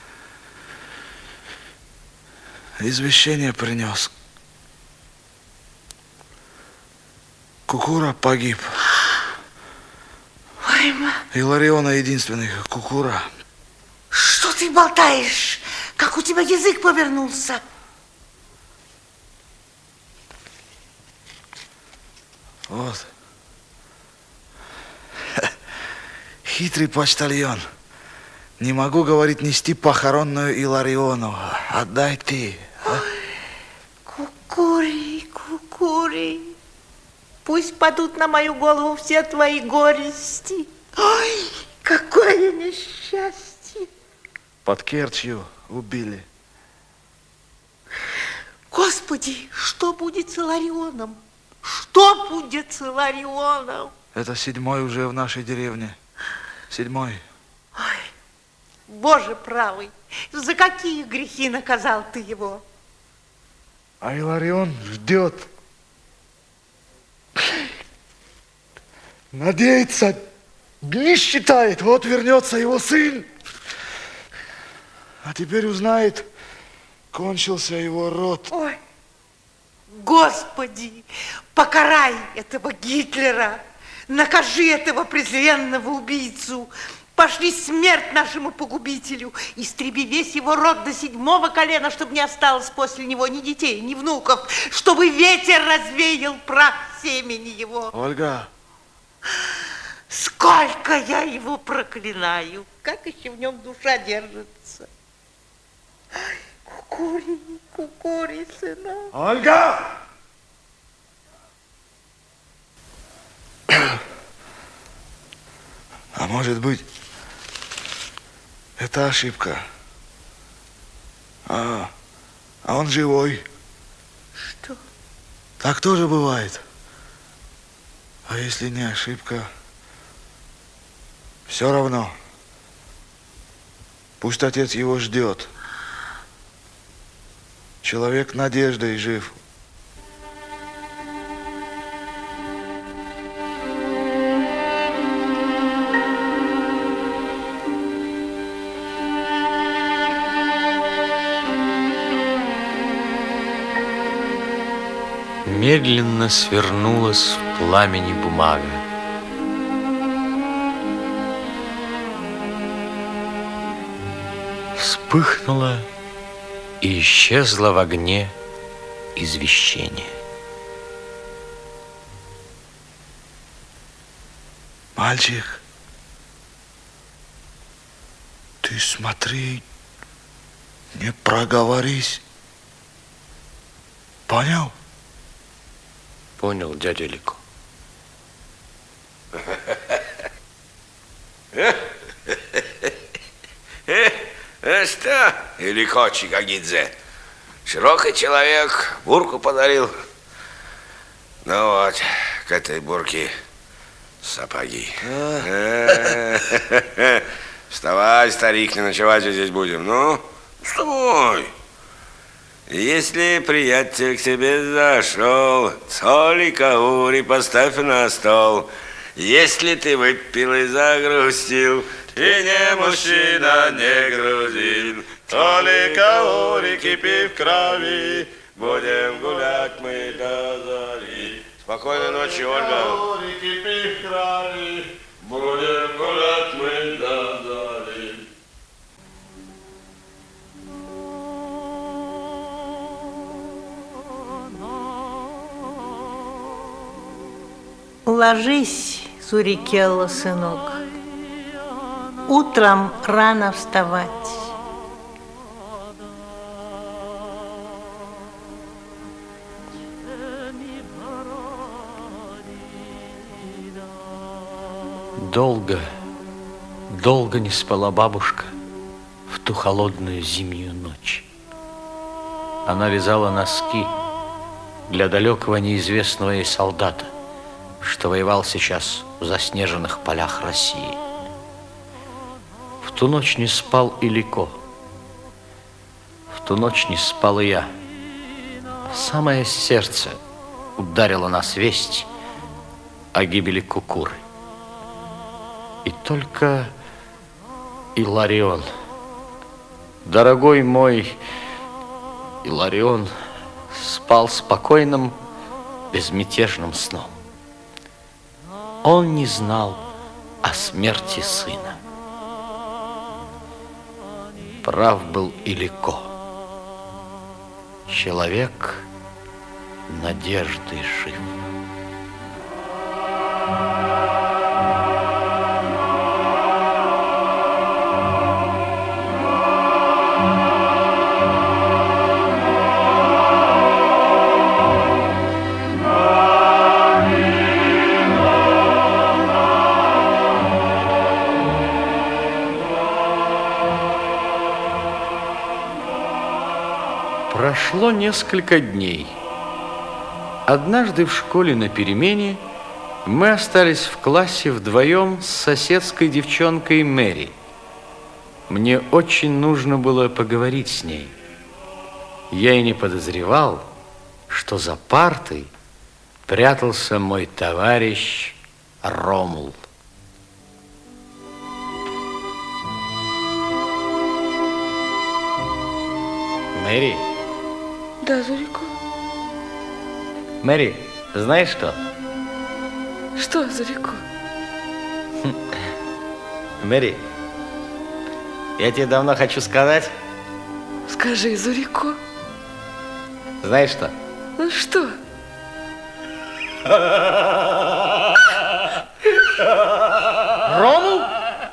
Извещение принес. Кукура погиб. Ой, ма. Илариона единственный Кукура. Что ты болтаешь? Как у тебя язык повернулся? Вот. Хитрый почтальон. Не могу, говорит, нести похоронную Илариону. Отдай ты. А? Кукури, кукури. Пусть падут на мою голову все твои горести. Ой, какое несчастье. Под Керчью убили. Господи, что будет с Иларионом? Что будет с Иларионом? Это седьмой уже в нашей деревне. Седьмой. Ой, Боже правый, за какие грехи наказал ты его? А Иларион ждет. Надеется, дни считает, вот вернется его сын. А теперь узнает, кончился его род. Ой, Господи, покарай этого Гитлера, накажи этого презренного убийцу, пошли смерть нашему погубителю, истреби весь его род до седьмого колена, чтобы не осталось после него ни детей, ни внуков, чтобы ветер развеял прах семени его. Ольга. Сколько я его проклинаю, как еще в нем душа держится. Кукури, кукури, сынок. Ольга! А может быть, это ошибка. А, а он живой. Что? Так тоже бывает. А если не ошибка, все равно. Пусть отец его ждет. Человек надеждой жив. Медленно свернулась в пламени бумага. Вспыхнула и исчезла в огне извещение. Мальчик, ты смотри, не проговорись. Понял? Понял, дядя Лико. А что, Илико Чикагидзе? Широкий человек, бурку подарил. Ну вот, к этой бурке сапоги. Вставай, старик, не ночевать здесь будем. Ну, вставай. Если приятель к тебе зашел, соли каури поставь на стол. Если ты выпил и загрустил, ты не мужчина, не грузин, соли каури кипи в крови, будем гулять мы до зари. Спокойной ночи, Ольга. Каури кипи в крови, будем гулять мы до зари. Ложись, Сурикелла, сынок. Утром рано вставать. Долго, долго не спала бабушка в ту холодную зимнюю ночь. Она вязала носки для далекого неизвестного ей солдата, что воевал сейчас в заснеженных полях России. В ту ночь не спал и Лико. В ту ночь не спал и я. В самое сердце ударила нас весть о гибели Кукуры. И только Иларион, дорогой мой Иларион, спал спокойным, безмятежным сном. Он не знал о смерти сына. Прав был и Лико. Человек надежды жив. Прошло несколько дней. Однажды в школе на перемене Мы остались в классе вдвоем с соседской девчонкой Мэри. Мне очень нужно было поговорить с ней. Я и не подозревал, что за партой прятался мой товарищ Ромул. Мэри? Да, Зурико. Мэри, знаешь что? Что, Зурико? Мэри, я тебе давно хочу сказать. Скажи, Зурико. Знаешь что? Ну что? Ромул?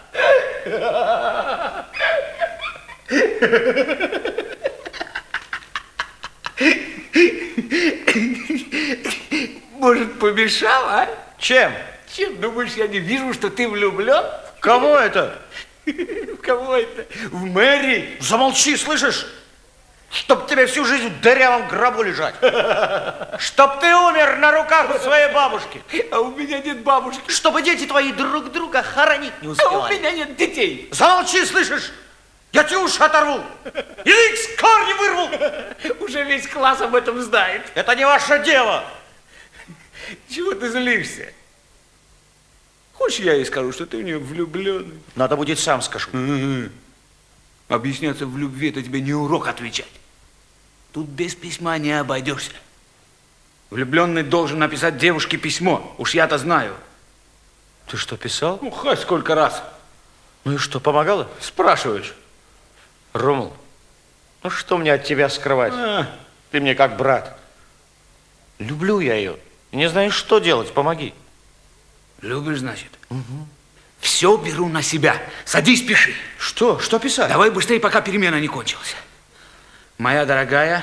Может, помешал, а? Чем? Чем? Думаешь, я не вижу, что ты влюблен? В кого это? В кого это? В Мэри. Замолчи, слышишь? Чтоб тебе всю жизнь в дырявом гробу лежать. Чтоб ты умер на руках у своей бабушки. А у меня нет бабушки. Чтобы дети твои друг друга хоронить не успевали. А у меня нет детей. Замолчи, слышишь? Я тебе уши оторву. Язык с корни вырву. Уже весь класс об этом знает. Это не ваше дело. Чего ты злишься? Хочешь, я ей скажу, что ты в нее влюбленный? Надо будет, сам скажу. Объясняться в любви – это тебе не урок отвечать. Тут без письма не обойдешься. Влюбленный должен написать девушке письмо. Уж я-то знаю. Ты что, писал? Ну, хоть сколько раз. Ну и что, помогало? Спрашиваешь. Ромул, ну что мне от тебя скрывать? А. Ты мне как брат. Люблю я ее. Не знаю, что делать, помоги. Любишь, значит? Угу. Все беру на себя. Садись, пиши. Что? Что писать? Давай быстрее, пока перемена не кончилась. Моя дорогая,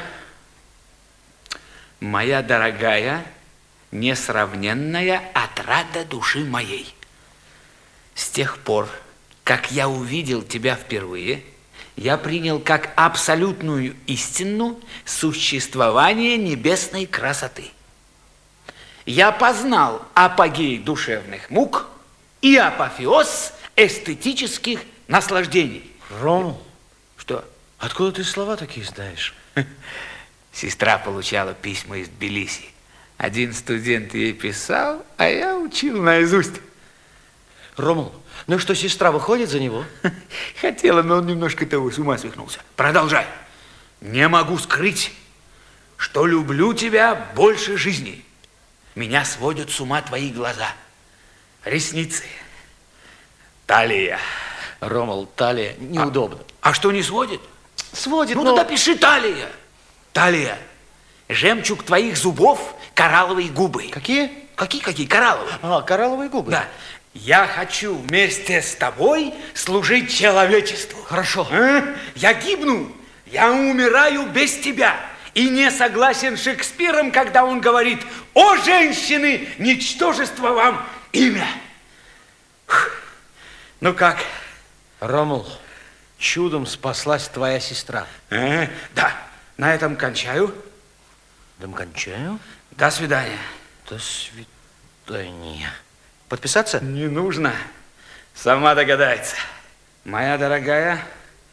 моя дорогая, несравненная отрада души моей. С тех пор, как я увидел тебя впервые, я принял как абсолютную истину существование небесной красоты. Я познал апогей душевных мук и апофеоз эстетических наслаждений. Ром, что? Откуда ты слова такие знаешь? Сестра получала письма из Тбилиси. Один студент ей писал, а я учил наизусть. Ромул, ну что, сестра выходит за него? Хотела, но он немножко того с ума свихнулся. Продолжай. Не могу скрыть, что люблю тебя больше жизни. Меня сводят с ума твои глаза, ресницы, талия. Ромул, талия неудобно. А, а что не сводит? Сводит, Ну но... тогда пиши талия. Талия. Жемчуг твоих зубов, коралловые губы. Какие? Какие-какие? Коралловые. А, коралловые губы. Да. Я хочу вместе с тобой служить человечеству. Хорошо. А? Я гибну, я умираю без тебя. И не согласен с Шекспиром, когда он говорит: «О, женщины, ничтожество вам имя!» Фух. Ну как? Ромул, чудом спаслась твоя сестра. А, да, на этом кончаю. Там кончаю? До свидания. До свидания. Подписаться? Не нужно. Сама догадается. Моя дорогая,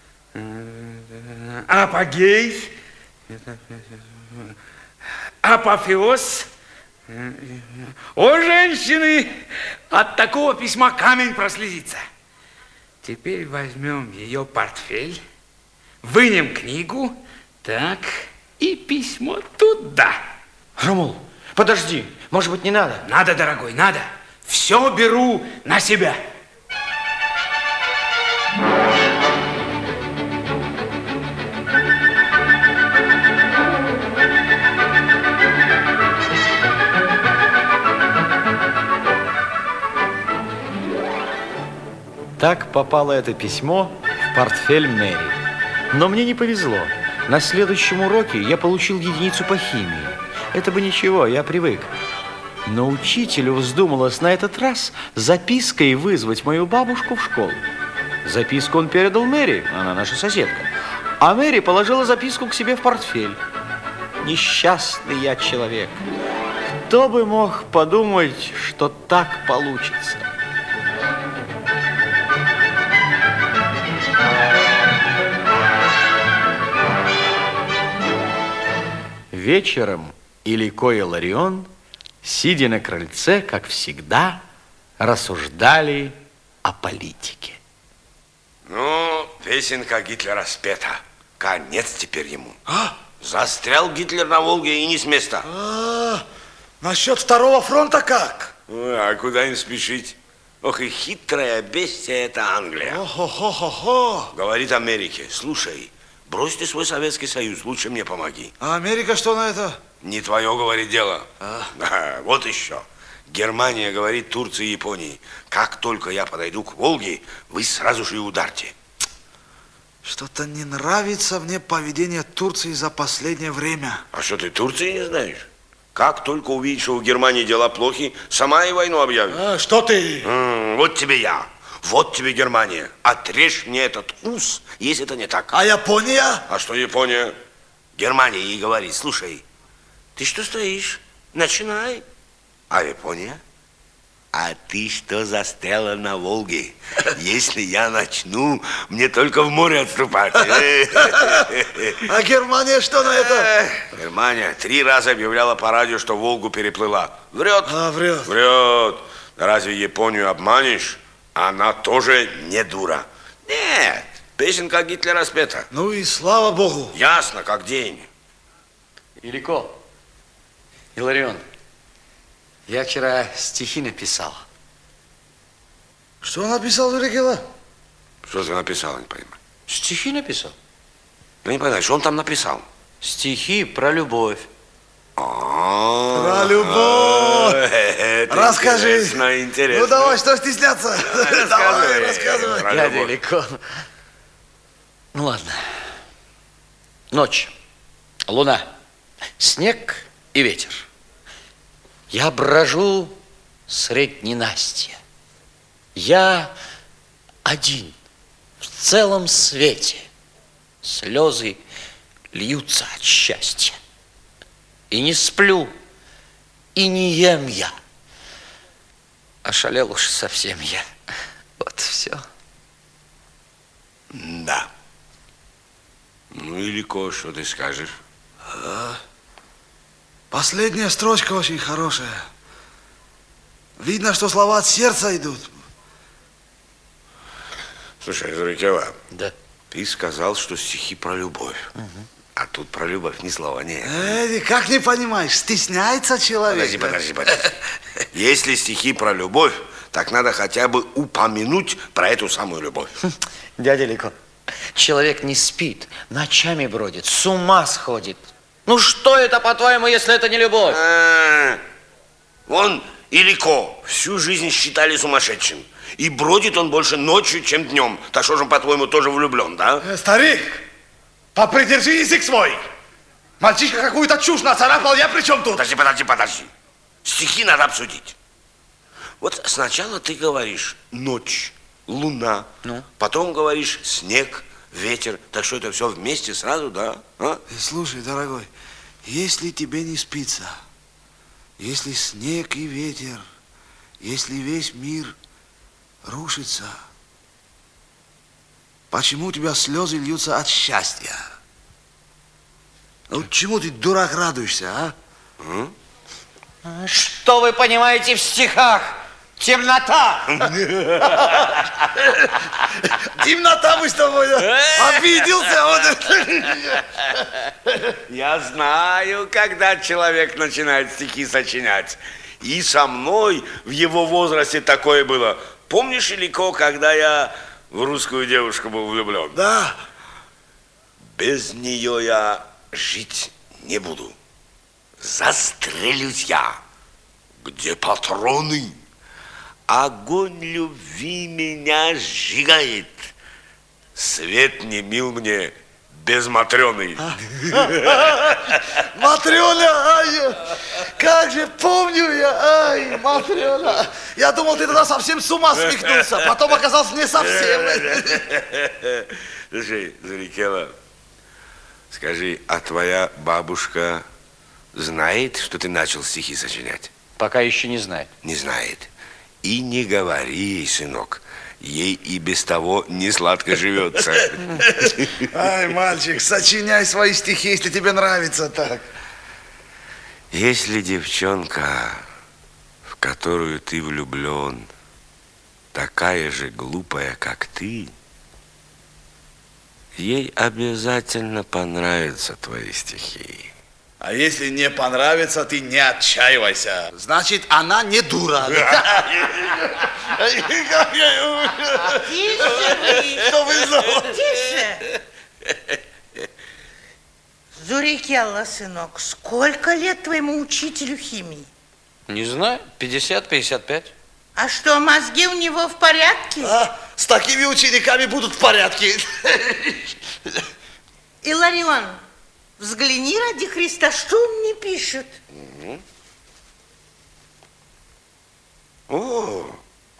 апогей, апофеоз. О, женщины, от такого письма камень прослезится. Теперь возьмем ее портфель, вынем книгу, так, и письмо туда. Ромул, подожди, может быть, не надо? Надо, дорогой, надо. Все беру на себя. Так попало это письмо в портфель Мэри. Но мне не повезло. На следующем уроке я получил единицу по химии. Это бы ничего, я привык. Но учителю вздумалось на этот раз запиской вызвать мою бабушку в школу. Записку он передал Мэри, она наша соседка. А Мэри положила записку к себе в портфель. Несчастный я человек. Кто бы мог подумать, что так получится? Вечером Илико и Ларион, сидя на крыльце, как всегда, рассуждали о политике. Ну, песенка Гитлера спета. Конец теперь ему. А? Застрял Гитлер на Волге и не с места. А, насчет второго фронта как? А куда им спешить? Ох, и хитрая бестия это Англия. О-хо-хо-хо-хо. Говорит Америке: слушай, брось ты свой Советский Союз, лучше мне помоги. А Америка что на это? Не твое, говорит, дело. А? А, вот еще. Германия говорит Турции и Японии: как только я подойду к Волге, вы сразу же и ударьте. Что-то не нравится мне поведение Турции за последнее время. А что, ты Турции не знаешь? Как только увидишь, что у Германии дела плохи, сама и войну объявит. А, что ты? М-м, вот тебе я, вот тебе Германия. Отрежь мне этот ус, если это не так. А Япония? А что Япония? Германия ей говорит: слушай, ты что стоишь? Начинай. А Япония? А ты что застряла на Волге? Если я начну, мне только в море отступать. А Германия что на это? Германия три раза объявляла по радио, что Волгу переплыла. Врет. А, врет. Врет. Да разве Японию обманешь? Она тоже не дура. Нет, песенка Гитлера спета. Ну и слава богу. Ясно, как день. Илико, Иларион, я вчера стихи написал. Что написал, Зурикела? Что ты написал, не понимаю. Стихи написал? Ну, не понимаю, что он там написал? Стихи про любовь. Про любовь. Расскажи. Интересно, интересно. Ну давай, что стесняться? Давай, рассказывай. Дядя Илико. Ну ладно. Ночь, луна, снег и ветер. Я брожу средь ненастья. Я один в целом свете. Слезы льются от счастья. И не сплю, и не ем я. Ошалел уж совсем я. Вот все. Да. Ну, Илико, что ты скажешь? А, последняя строчка очень хорошая. Видно, что слова от сердца идут. Слушай, Зурикела, да. Ты сказал, что стихи про любовь. Угу. А тут про любовь ни слова нет. Эй, как не понимаешь, стесняется человек. Подожди, подожди, подожди. Если стихи про любовь, так надо хотя бы упомянуть про эту самую любовь. Дядя Илико, человек не спит, ночами бродит, с ума сходит. Ну что это, по-твоему, если это не любовь? А-а-а. Вон Илико всю жизнь считали сумасшедшим. И бродит он больше ночью, чем днем. Так что же он, по-твоему, тоже влюблен, да? Старик, попридержи язык свой. Мальчишка какую-то чушь нацарапал, я при чем тут? Подожди, подожди, подожди. Стихи надо обсудить. Вот сначала ты говоришь ночь, луна, ну? Потом говоришь снег, ветер. Так что это все вместе сразу, да? А? Слушай, дорогой, если тебе не спится, если снег и ветер, если весь мир рушится, почему у тебя слезы льются от счастья? Ну, чему ты, дурак, радуешься, а? М? Что вы понимаете в стихах? Темнота! Темнота мы с тобой, обиделся. Я знаю, когда человек начинает стихи сочинять. И со мной в его возрасте такое было. Помнишь, Илико, когда я в русскую девушку был влюблен? Да. Без нее я жить не буду. Застрелюсь я. Где патроны? Огонь любви меня сжигает. Свет не мил мне без Матрёны. Матрёна, ай, как же помню я, ай, Матрёна. Я думал, ты тогда совсем с ума свихнулся, потом оказался не совсем. Слушай, Зурикела, скажи, а твоя бабушка знает, что ты начал стихи сочинять? Пока еще не знает. Не знает. И не говори ей, сынок. Ей и без того не сладко живется. Ай, мальчик, сочиняй свои стихи, если тебе нравится так. Если девчонка, в которую ты влюблен, такая же глупая, как ты, ей обязательно понравятся твои стихи. А если не понравится, ты не отчаивайся. Значит, она не дура. Тише! Что вы зовете? Тише! Зурикелла, сынок, сколько лет твоему учителю химии? Не знаю, пятьдесят пятьдесят пять. А что, мозги у него в порядке? А, с такими учениками будут в порядке. Иларион, взгляни ради Христа, что он мне пишет. Угу. О,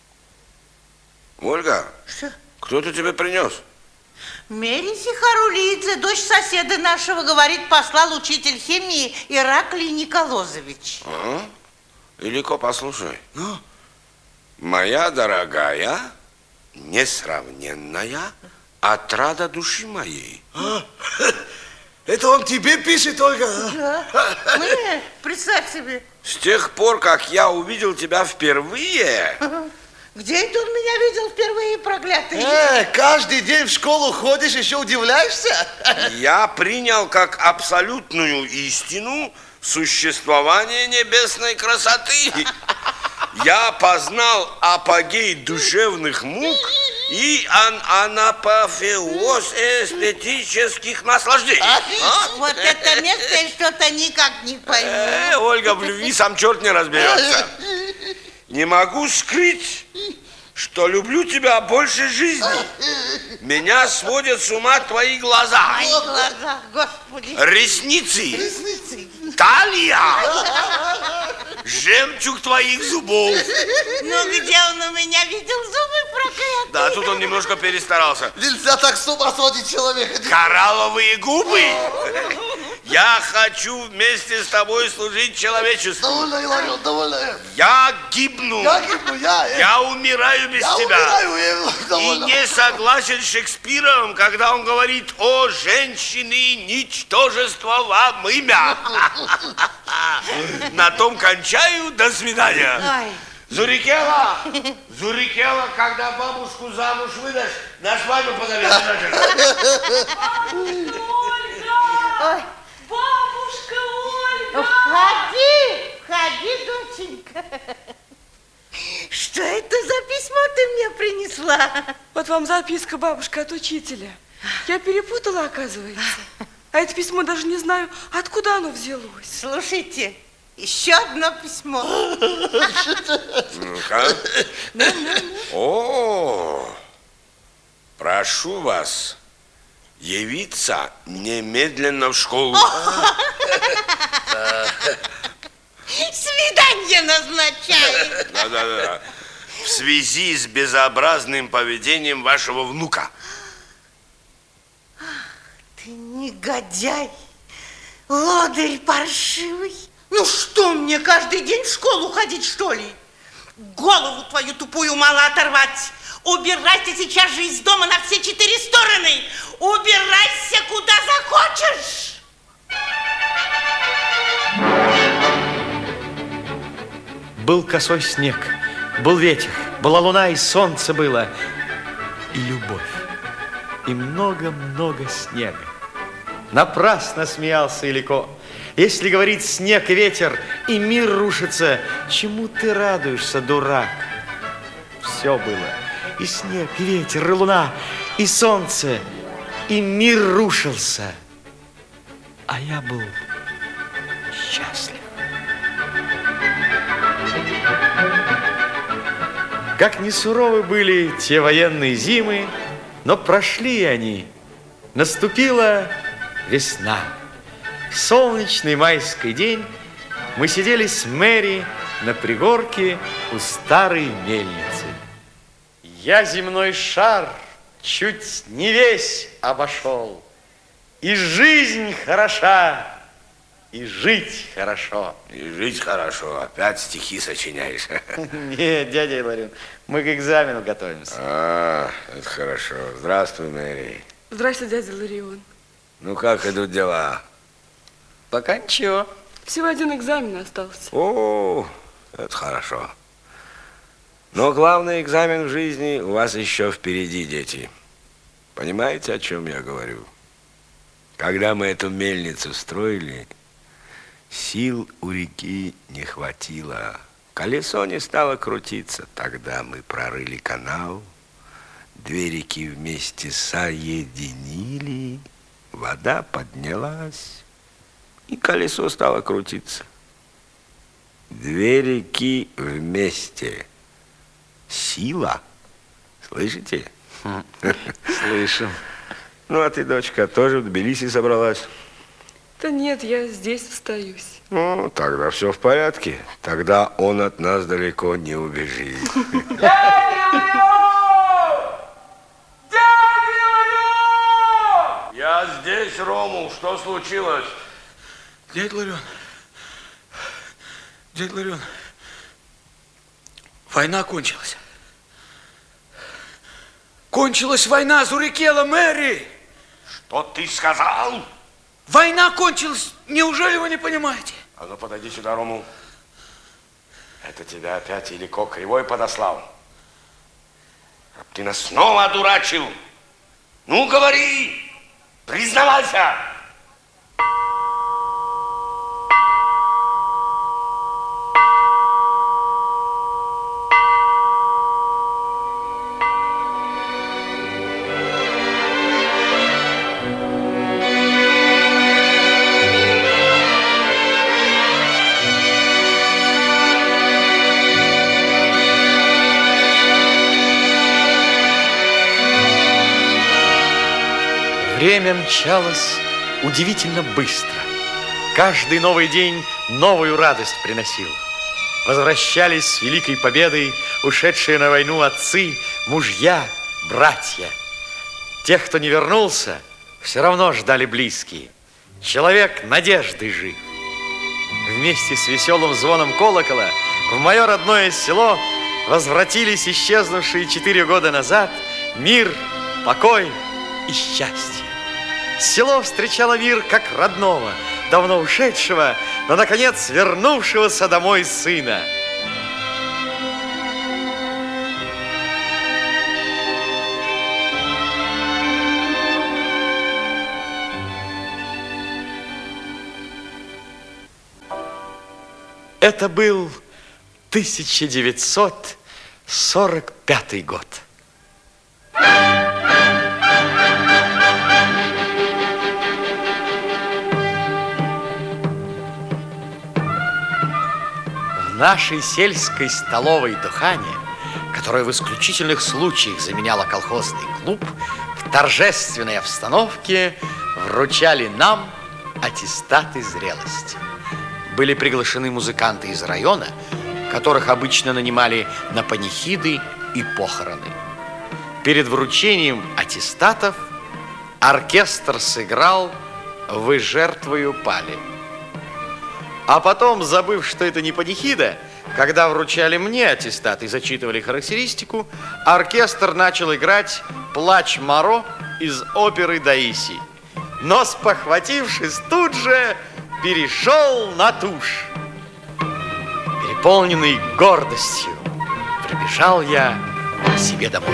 Ольга, что? Кто-то тебе принес? Мериси Харулидзе, дочь соседа нашего, говорит, послал учитель химии Ираклий Николозович. А? Илико, послушай. Ну? Моя дорогая, несравненная отрада души моей. А? Это он тебе пишет, Ольга? Да. Мне, представь себе. С тех пор, как я увидел тебя впервые... Где это он меня видел впервые, проклятый? Э, каждый день в школу ходишь, еще удивляешься? Я принял как абсолютную истину существование небесной красоты. Я познал апогей душевных мук и ан анапофеоз эстетических наслаждений. А? Вот это место я что-то никак не пойму. Э, Ольга, в любви сам черт не разберется. Не могу скрыть, что люблю тебя больше жизни. Меня сводят с ума твои глаза. Мои глаза, Господи. Ресницы. Ресницы. Талия. Жемчуг твоих зубов. Ну, где он у меня видел зубы, проклятые? Да, тут он немножко перестарался. Нельзя так с ума сводить человека. Коралловые губы. Я хочу вместе с тобой служить человечеству. Довольно, Иларион, довольно. Я гибну. Я гибну, я. Я умираю без я тебя. Умираю, и не согласен с Шекспиром, когда он говорит: о, женщины, ничтожество вам имя. На том кончаю. До свидания. Зурикелла, Зурикелла, когда бабушку замуж выдашь, на свадьбу позови. Ой. Бабушка Ольга! Входи, входи, доченька. Что это за письмо ты мне принесла? Вот вам записка, бабушка, от учителя. Я перепутала, оказывается. А это письмо даже не знаю, откуда оно взялось. Слушайте, еще одно письмо. Ну-ка. О, прошу вас явиться немедленно в школу. Свидание назначаем. Да-да-да. В связи с безобразным поведением вашего внука. Ты негодяй, лодырь паршивый. Ну что, мне каждый день в школу ходить, что ли? Голову твою тупую мало оторвать. Убирайся сейчас же из дома на все четыре стороны. Убирайся, куда захочешь. Был косой снег, был ветер, была луна, и солнце было, и любовь, и много-много снега. Напрасно смеялся Илико. Если говорит снег и ветер, и мир рушится, чему ты радуешься, дурак? Все было. И снег, и ветер, и луна, и солнце, и мир рушился. А я был счастлив. Как ни суровы были те военные зимы, но прошли они. Наступила весна. Солнечный майский день мы сидели с Мэри на пригорке у старой мельницы. Я земной шар чуть не весь обошел, и жизнь хороша, и жить хорошо. И жить хорошо. Опять стихи сочиняешь. Нет, дядя Иларион, мы к экзамену готовимся. А, это хорошо. Здравствуй, Мэри. Здравствуй, дядя Иларион. Ну, как идут дела? Пока ничего. Всего один экзамен остался. О, это хорошо. Но главный экзамен в жизни у вас еще впереди, дети. Понимаете, о чем я говорю? Когда мы эту мельницу строили, сил у реки не хватило. Колесо не стало крутиться. Тогда мы прорыли канал, две реки вместе соединили, вода поднялась, и колесо стало крутиться. Две реки вместе. Сила. Слышите? Слышим. Ну, а ты, дочка, тоже в Тбилиси собралась? Да нет, я здесь остаюсь. Ну, тогда все в порядке. Тогда он от нас далеко не убежит. Я здесь, Рому. Что случилось? Дядя Иларион, дядя Иларион, война кончилась. Кончилась война, Зурикела, Мэри! Что ты сказал? Война кончилась, неужели вы не понимаете? А ну, подойди сюда, Рому. Это тебя опять Илико Кривой подослал. Ты нас снова одурачил. Ну, говори, признавайся. Время мчалось удивительно быстро. Каждый новый день новую радость приносил. Возвращались с великой победой ушедшие на войну отцы, мужья, братья. Тех, кто не вернулся, все равно ждали близкие. Человек надеждой жив. Вместе с веселым звоном колокола в мое родное село возвратились исчезнувшие четыре года назад мир, покой и счастье. Село встречало мир как родного, давно ушедшего, но, наконец, вернувшегося домой сына. Это был тысяча девятьсот сорок пятый год. В нашей сельской столовой Тухане, которая в исключительных случаях заменяла колхозный клуб, в торжественной обстановке вручали нам аттестаты зрелости. Были приглашены музыканты из района, которых обычно нанимали на панихиды и похороны. Перед вручением аттестатов оркестр сыграл «Вы жертвою пали». А потом, забыв, что это не панихида, когда вручали мне аттестат и зачитывали характеристику, оркестр начал играть «Плач Моро» из оперы «Даиси». Но, спохватившись, тут же перешел на тушь. Переполненный гордостью, прибежал я к себе домой.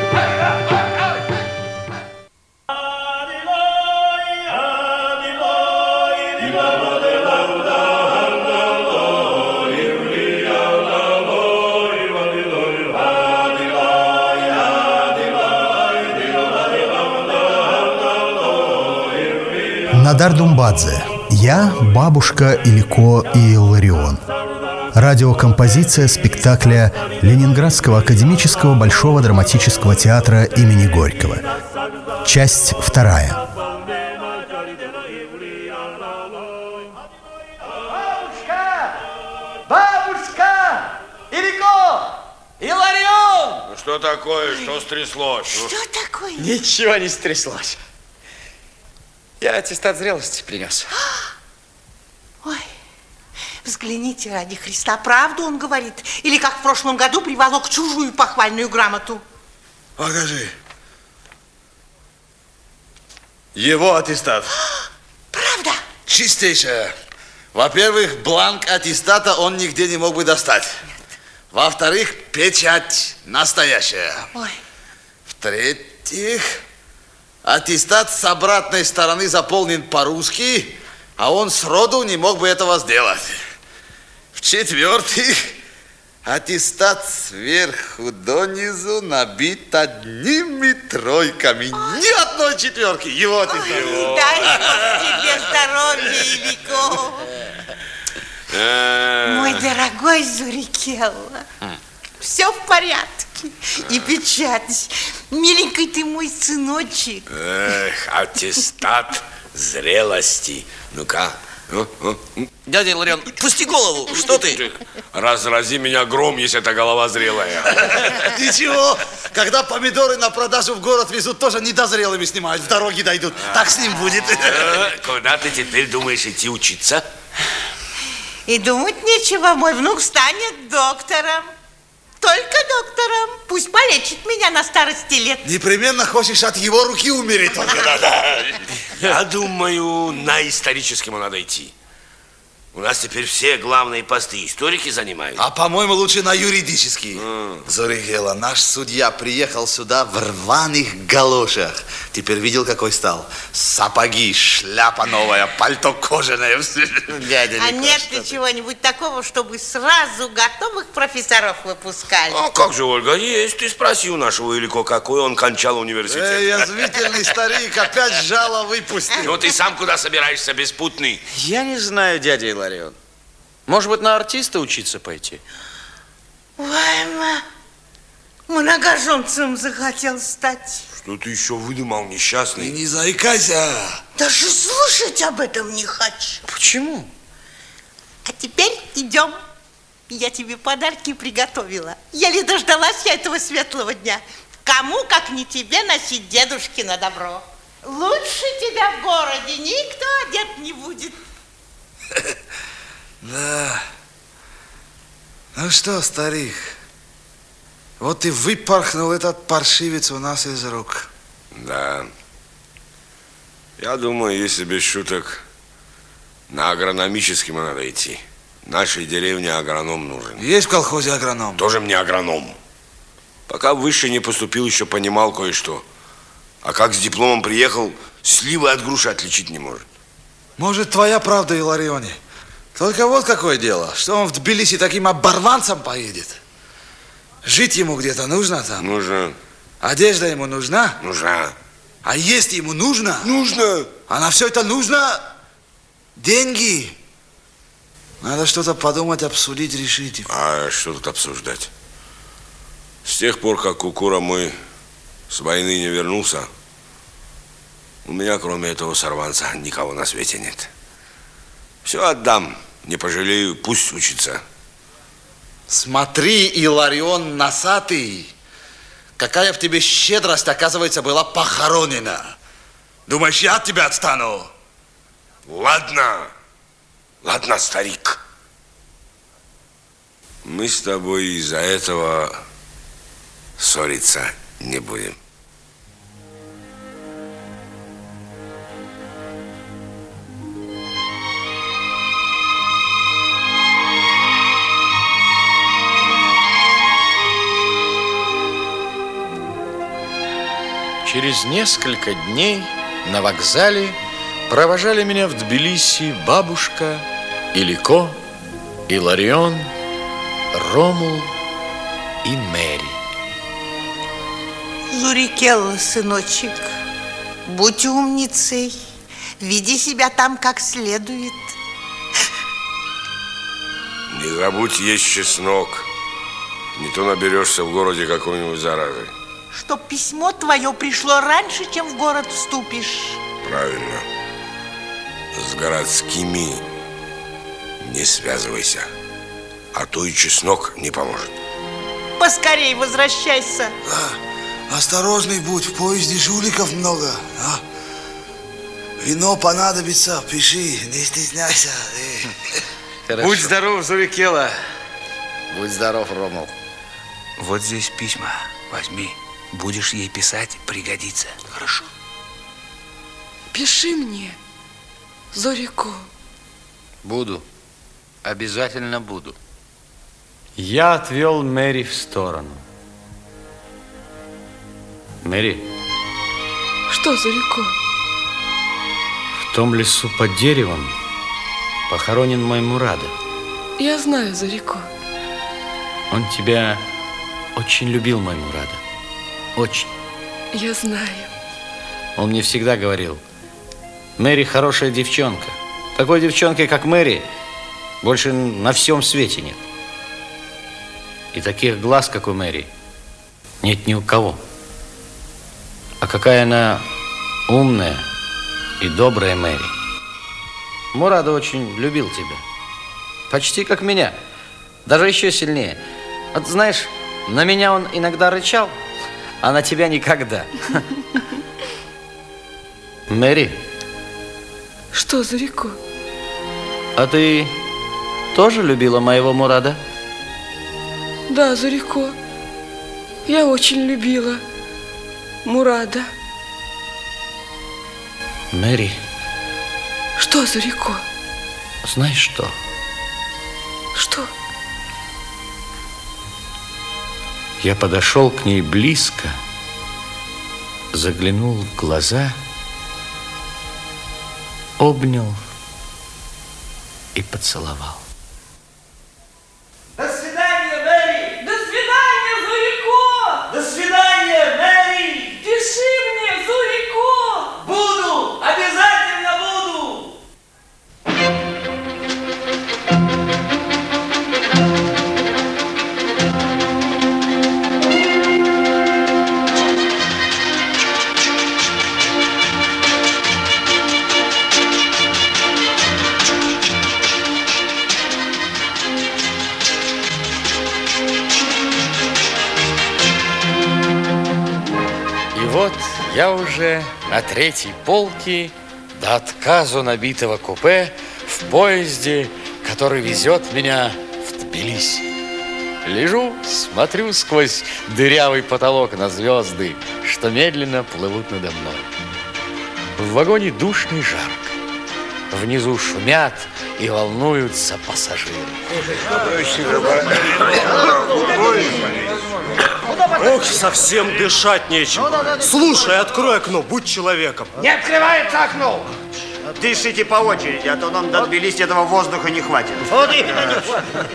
Надар Думбадзе. Я, бабушка Илико и Илларион. Радиокомпозиция спектакля Ленинградского академического Большого драматического театра имени Горького. Часть вторая. Бабушка! Бабушка! Илико! Иларион! Ну что такое? Что стряслось? Что такое? Ничего не стряслось. Я аттестат зрелости принес. Взгляните ради Христа, правду он говорит? Или как в прошлом году приволок чужую похвальную грамоту? Покажи. Его аттестат. Правда? Чистейшая. Во-первых, бланк аттестата он нигде не мог бы достать. Во-вторых, печать настоящая. Ой. В-третьих, аттестат с обратной стороны заполнен по-русски, а он сроду не мог бы этого сделать. В-четвертых, аттестат сверху донизу набит одними тройками. Ни одной четверки. Его аттестат. Ой, дай Бог тебе здоровья, Илико. Мой дорогой Зурикелла, все в порядке. И печать. Миленький ты мой сыночек. Эх, аттестат зрелости. Ну-ка. Дядя Иларион, пусти голову, что ты? Разрази меня гром, если эта голова зрелая. Ничего, когда помидоры на продажу в город везут, тоже недозрелыми снимают, в дороге дойдут. Так с ним будет. Куда ты теперь думаешь идти учиться? И думать нечего, мой внук станет доктором. Только доктором. Пусть полечит меня на старости лет. Непременно хочешь от его руки умереть. Я думаю, на историческому надо идти. У нас теперь все главные посты историки занимают. А по-моему, лучше на юридический. Mm. Зурикелла, наш судья приехал сюда в рваных галошах. Теперь видел, какой стал? Сапоги, шляпа новая, пальто кожаное. Дядя а нет ли чего-нибудь такого, чтобы сразу готовых профессоров выпускали? А как же, Ольга, есть. Ты спроси у нашего Илико, какой он кончал университет. Эй, язвительный старик, опять жало выпустил. Ну ты сам куда собираешься, беспутный? Я не знаю, дядя Иларион. Может быть, на артиста учиться пойти? Ой, ма, многоженцем захотел стать. Что ты еще выдумал, несчастный? Не заикайся. Даже слушать об этом не хочу. Почему? А теперь идем. Я тебе подарки приготовила. Еле дождалась я этого светлого дня. Кому, как не тебе, носить дедушкино добро. Лучше тебя в городе никто одет не будет. Да. Ну что, старик, вот ты выпорхнул этот паршивец у нас из рук. Да. Я думаю, если без шуток, на агрономический надо идти. Нашей деревне агроном нужен. Есть в колхозе агроном? Тоже мне агроном. Пока выше не поступил, еще понимал кое-что. А как с дипломом приехал, сливы от груши отличить не может. Может, твоя правда, Иларионе. Только вот какое дело, что он в Тбилиси таким оборванцем поедет. Жить ему где-то нужно там? Нужно. Одежда ему нужна? Нужна. А есть ему нужно? Нужно. А на все это нужно деньги. Надо что-то подумать, обсудить, решить. А что тут обсуждать? С тех пор, как Кукура мой с войны не вернулся, у меня, кроме этого сорванца, никого на свете нет. Все отдам, не пожалею, пусть учится. Смотри, Иларион носатый, какая в тебе щедрость, оказывается, была похоронена. Думаешь, я от тебя отстану? Ладно, ладно, старик. Мы с тобой из-за этого ссориться не будем. Через несколько дней на вокзале провожали меня в Тбилиси бабушка, Илико, Иларион, Ромул и Мэри. Зурикелла, сыночек, будь умницей, веди себя там как следует. Не забудь есть чеснок, не то наберешься в городе какой-нибудь заразы. Чтоб письмо твое пришло раньше, чем в город вступишь. Правильно. С городскими не связывайся, а то и чеснок не поможет. Поскорей возвращайся. Да, осторожный будь, в поезде жуликов много. А? Вино понадобится, пиши, не стесняйся. Хорошо. Будь здоров, Зурикела. Будь здоров, Ромул. Вот здесь письма. Возьми. Будешь ей писать, пригодится. Хорошо. Пиши мне, Зорико. Буду. Обязательно буду. Я отвел Мэри в сторону. Мэри. Что, Зорико? В том лесу под деревом похоронен мой Мурада. Я знаю, Зорико. Он тебя очень любил, мой Мурада. Очень. Я знаю. Он мне всегда говорил: Мэри хорошая девчонка. Такой девчонки, как Мэри, больше на всем свете нет. И таких глаз, как у Мэри, нет ни у кого. А какая она умная и добрая Мэри. Мурада очень любил тебя. Почти как меня. Даже еще сильнее. Вот знаешь, на меня он иногда рычал, а на тебя никогда. Мэри. Что, Зорико? А ты тоже любила моего Мурада? Да, Зорико. Я очень любила Мурада. Мэри. Что, Зорико? Знаешь что? Что? Я подошел к ней близко, заглянул в глаза, обнял и поцеловал. До свидания, Мэри! До свидания, Зорико! До свидания, Мэри! Пиши мне, Зорико! Буду! Обязательно буду! Вот я уже на третьей полке, до отказу набитого купе, в поезде, который везет меня в Тбилиси. Лежу, смотрю сквозь дырявый потолок на звезды, что медленно плывут надо мной. В вагоне душно и жарко. Внизу шумят и волнуются пассажиры. Ох, совсем дышать нечем. Слушай, открой окно, будь человеком. Не открывается окно. Дышите по очереди, а то нам до Тбилиси этого воздуха не хватит. Вот именно, не хватит.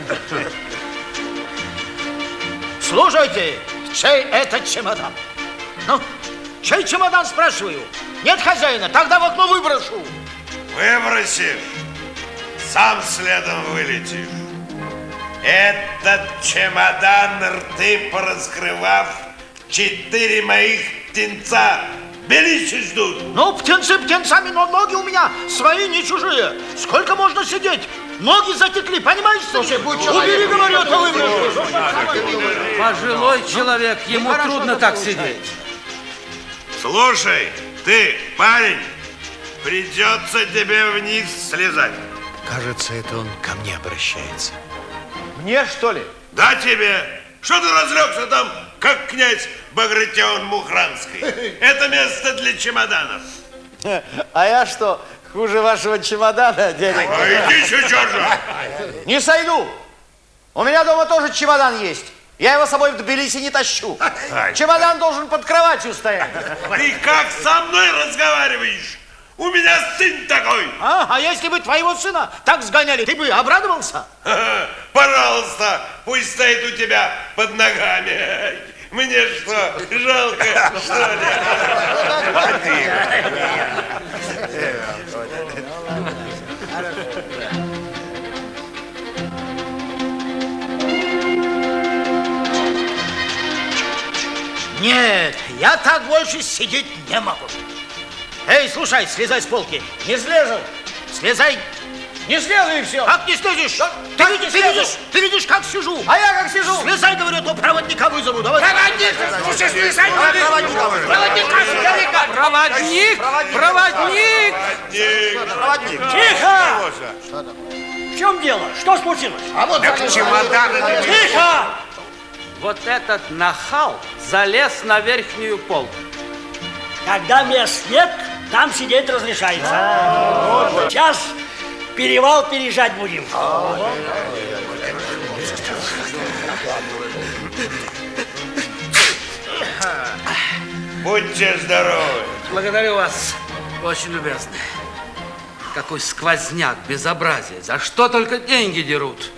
Слушайте, чей этот чемодан? Ну, чей чемодан, спрашиваю? Нет хозяина, тогда в окно выброшу. Выбросишь, сам следом вылетишь. Этот чемодан, рты пораскрывав, четыре моих птенца в Тбилиси ждут. Ну, птенцы птенцами, но ноги у меня свои, не чужие. Сколько можно сидеть? Ноги затекли, понимаешь? Слушай, будь человек. Убери, говорю, это выброшу. Пожилой человек, ему трудно так сидеть. Слушай, ты, парень, придется тебе вниз слезать. Кажется, это он ко мне обращается. Мне, что ли? Да, тебе. Что ты разлегся там, как князь Багратион Мухранский? Это место для чемоданов. А я что, хуже вашего чемодана, дядя? А иди сейчас же. Не сойду. У меня дома тоже чемодан есть. Я его с собой в Тбилиси не тащу. Чемодан должен под кроватью стоять. Ты как со мной разговариваешь? У меня сын такой. А, а если бы твоего сына так сгоняли, ты бы обрадовался? Пожалуйста, пусть стоит у тебя под ногами. Мне что, жалко, что ли? Нет, я так больше сидеть не могу. Эй, слушай, слезай с полки. Не слезу. Слезай. Не слезу и все. Как не слезешь? Да, ты, видишь, ты, видишь, ты видишь, как сижу. А я как сижу? Слезай, говорю, то проводника вызову. Давай. Проводник! Слушай, слезай! Проводника! Проводника! Проводник! Проводник! Проводник! Тихо! чем дело? Что случилось? А вот Так чемоданы не Тихо! Вот этот нахал залез на верхнюю полку. Когда мест нет, там сидеть разрешается. Сейчас перевал переезжать будем. Будьте здоровы. Благодарю вас, очень любезно. Какой сквозняк, безобразие. За что только деньги дерут?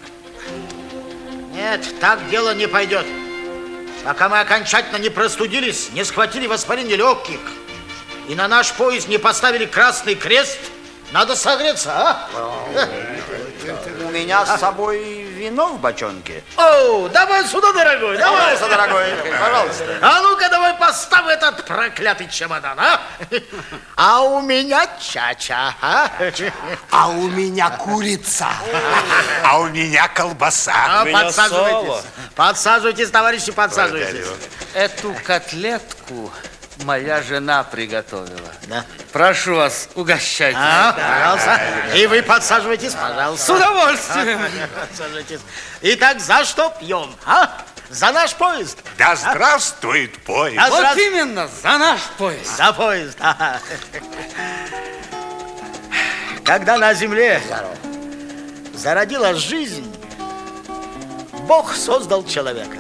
Нет, так дело не пойдет. Пока мы окончательно не простудились, не схватили воспаление легких и на наш поезд не поставили красный крест, надо согреться, а? У меня с собой вино в бочонке. О, давай сюда, дорогой, давай. Пожалуйста, дорогой, пожалуйста. А ну-ка, давай поставь этот проклятый чемодан, а? А у меня чача, а? А у меня курица. А у меня колбаса. А, подсаживайтесь. Подсаживайтесь, товарищи, подсаживайтесь. Эту котлетку моя жена приготовила. Да. Прошу вас, угощайте. А, пожалуйста. И вы подсаживайтесь, пожалуйста. С удовольствием. Подсаживайтесь. Итак, за что пьем, а? За наш поезд. Да здравствует поезд. Да Вот здравствует. именно, за наш поезд. За поезд. Ага. Когда на земле зародилась жизнь, Бог создал человека.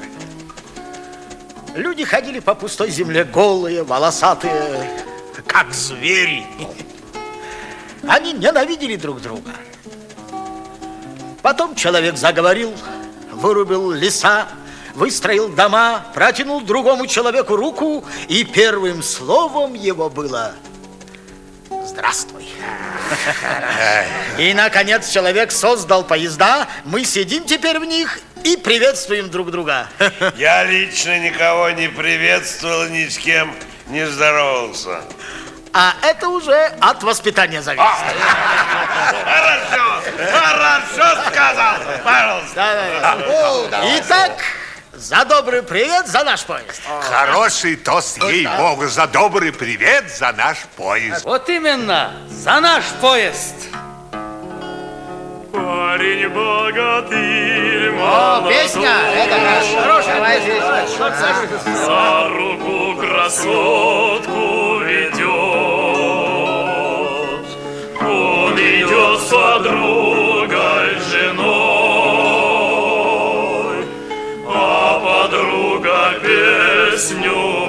Люди ходили по пустой земле голые, волосатые, как звери. Они ненавидели друг друга. Потом человек заговорил, вырубил леса, выстроил дома, протянул другому человеку руку, и первым словом его было «Здравствуй». И, наконец, человек создал поезда, мы сидим теперь в них и приветствуем друг друга. Я лично никого не приветствовал, ни с кем не здоровался. А это уже от воспитания зависит. Хорошо, хорошо сказал, пожалуйста. Итак, за добрый привет, за наш поезд. Хороший тост, ей-богу, за добрый привет, за наш поезд. Вот именно, за наш поезд. Парень богатырь, О, песня, это наша. Хорошая, давай здесь. за руку красотку ведет. Он идет с подругой, женой, а подруга песню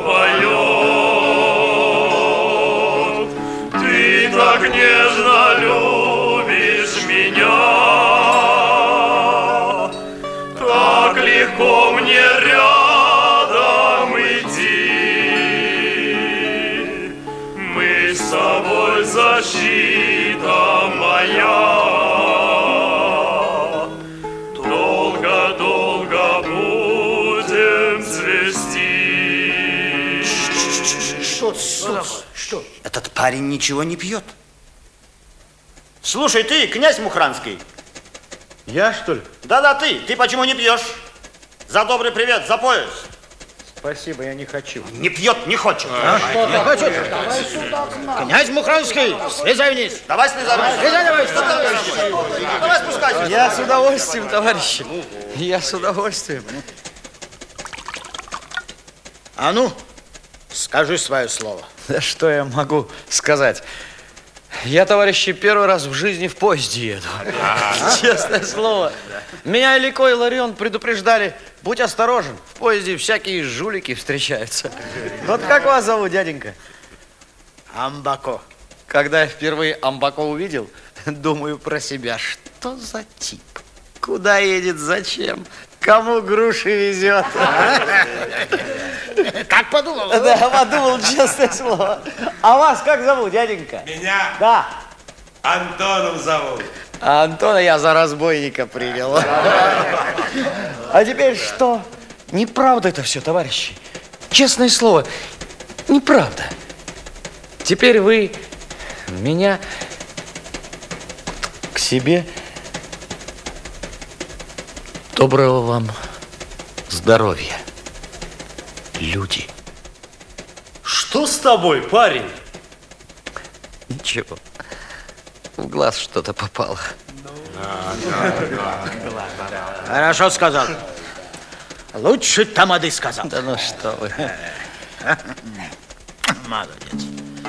поет. Ты так нежно любишь меня, так легко мне рядом идти. Мы с тобой защита моя, долго-долго будем цвести. Что, что, что? Этот парень ничего не пьет. Слушай, ты, князь Мухранский. Я, что ли? Да-да, ты. Ты почему не пьешь? За добрый привет, за поезд. Спасибо, я не хочу. Не пьет, не хочет. А? Не хочет? Князь Мухранский, слезай вниз. Давай слезай вниз. Слезай, давай. Давай спускайся. Я с удовольствием, товарищи. Я с удовольствием. А ну, скажи свое слово. Да что я могу сказать? Я, товарищи, первый раз в жизни в поезде еду. Честное слово. Меня Илико и Ларион предупреждали, будь осторожен, в поезде всякие жулики встречаются. Вот как вас зовут, дяденька? Амбако. Когда я впервые Амбако увидел, думаю про себя, что за тип? Куда едет, зачем? Кому груши везет? Как подумал? Да, подумал, честное слово. А вас как зовут, дяденька? Меня? Да. Антоном зовут. А Антона я за разбойника принял. А теперь что? Неправда это все, товарищи. Честное слово, неправда. Теперь вы меня к себе. Доброго вам здоровья, люди. Что с тобой, парень? Ничего. В глаз что-то попало. Хорошо сказал. Лучше тамады сказал. Да ну что вы. Молодец.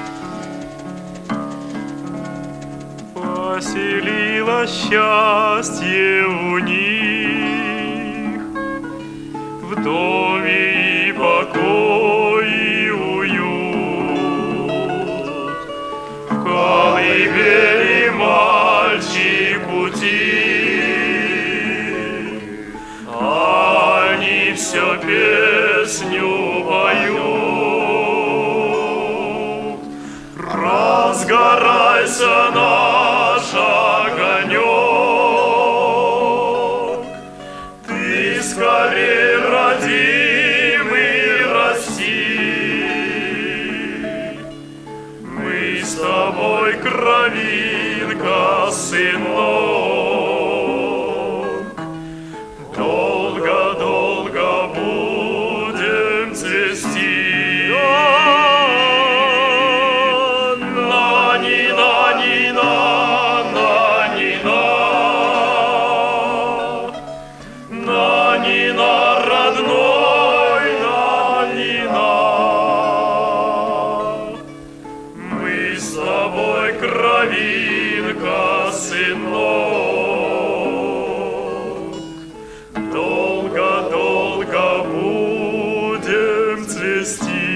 Поселилось счастье у них в доме и покой, и уют. В колыбели мальчик утих, они все песню поют. Разгорайся наш огонек, ты скорей, родимый, расти. Мы с тобой кровинка, сынок, долго-долго будем цвести. Кровинка, сынок, долго-долго будем цвести.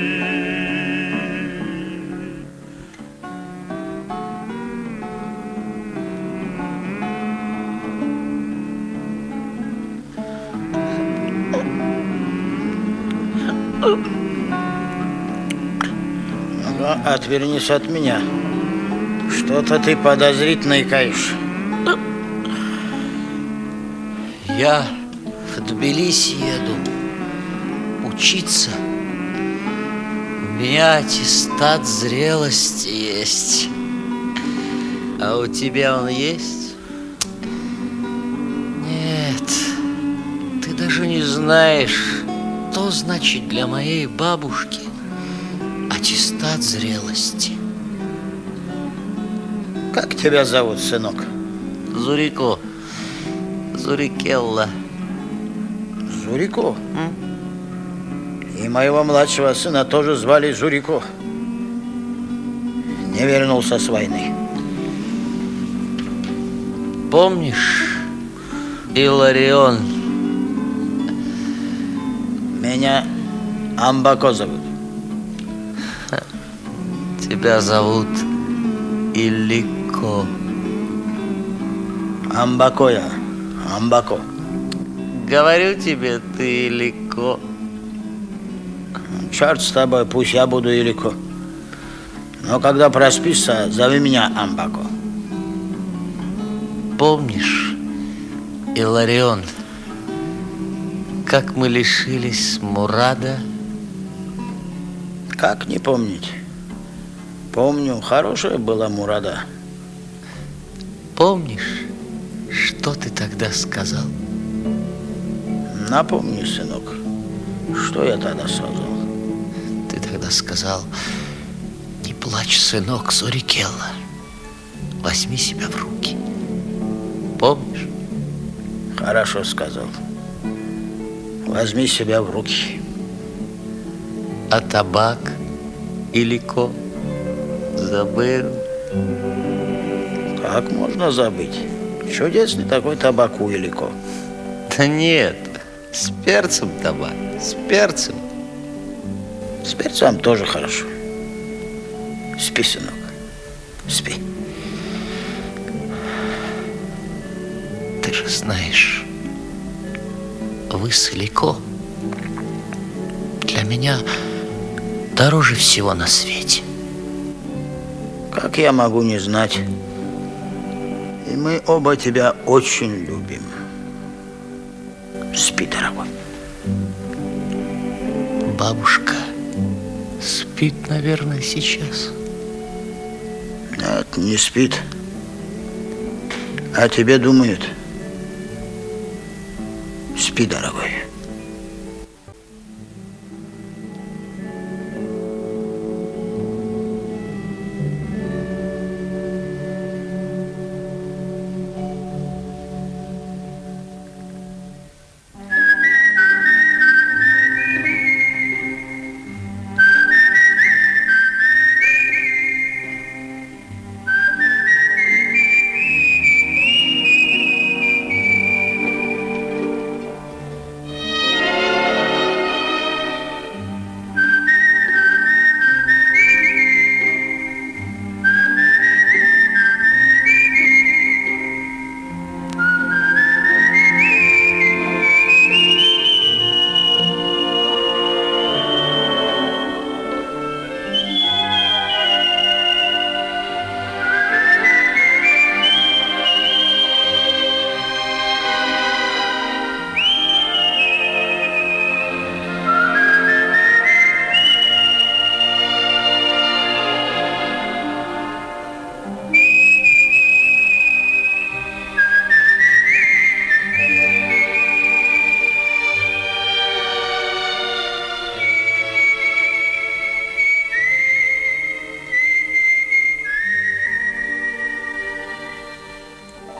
Ну, отвернись от меня. Что-то ты подозрительно икаешь. Я в Тбилиси еду учиться. У меня аттестат зрелости есть. А у тебя он есть? Нет, ты даже не знаешь, что значит для моей бабушки аттестат зрелости. Как тебя зовут, сынок? Зурико. Зурикелла. Зурико? М? И моего младшего сына тоже звали Зурико. Не вернулся с войны. Помнишь, Иларион? Меня Амбако зовут. Тебя зовут Илико. Амбако я. Амбако. Говорю тебе, ты Илико. Черт с тобой, пусть я буду Илико. Но когда проспишься, зови меня Амбако. Помнишь, Иларион, как мы лишились Мурада? Как не помнить? Помню, хорошая была Мурада. Помнишь, что ты тогда сказал? Напомни, сынок, что я тогда сказал? Ты тогда сказал: не плачь, сынок, Зурикелла, возьми себя в руки. Помнишь? Хорошо сказал. Возьми себя в руки. А табак, Илико, забыл? Как можно забыть? Чудесный такой табак у Илико. Да нет, с перцем табак, с перцем. С перцем тоже хорошо. Спи, сынок, спи. Ты же знаешь, вы с Илико для меня дороже всего на свете. Как я могу не знать? И мы оба тебя очень любим. Спи, дорогой. Бабушка спит, наверное, сейчас. Нет, не спит. О тебе думает. Спи, дорогой.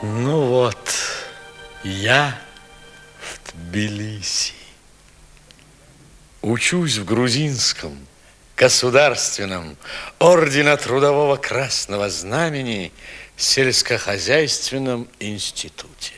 Ну вот, я в Тбилиси. Учусь в грузинском государственном ордена Трудового Красного Знамени сельскохозяйственном институте.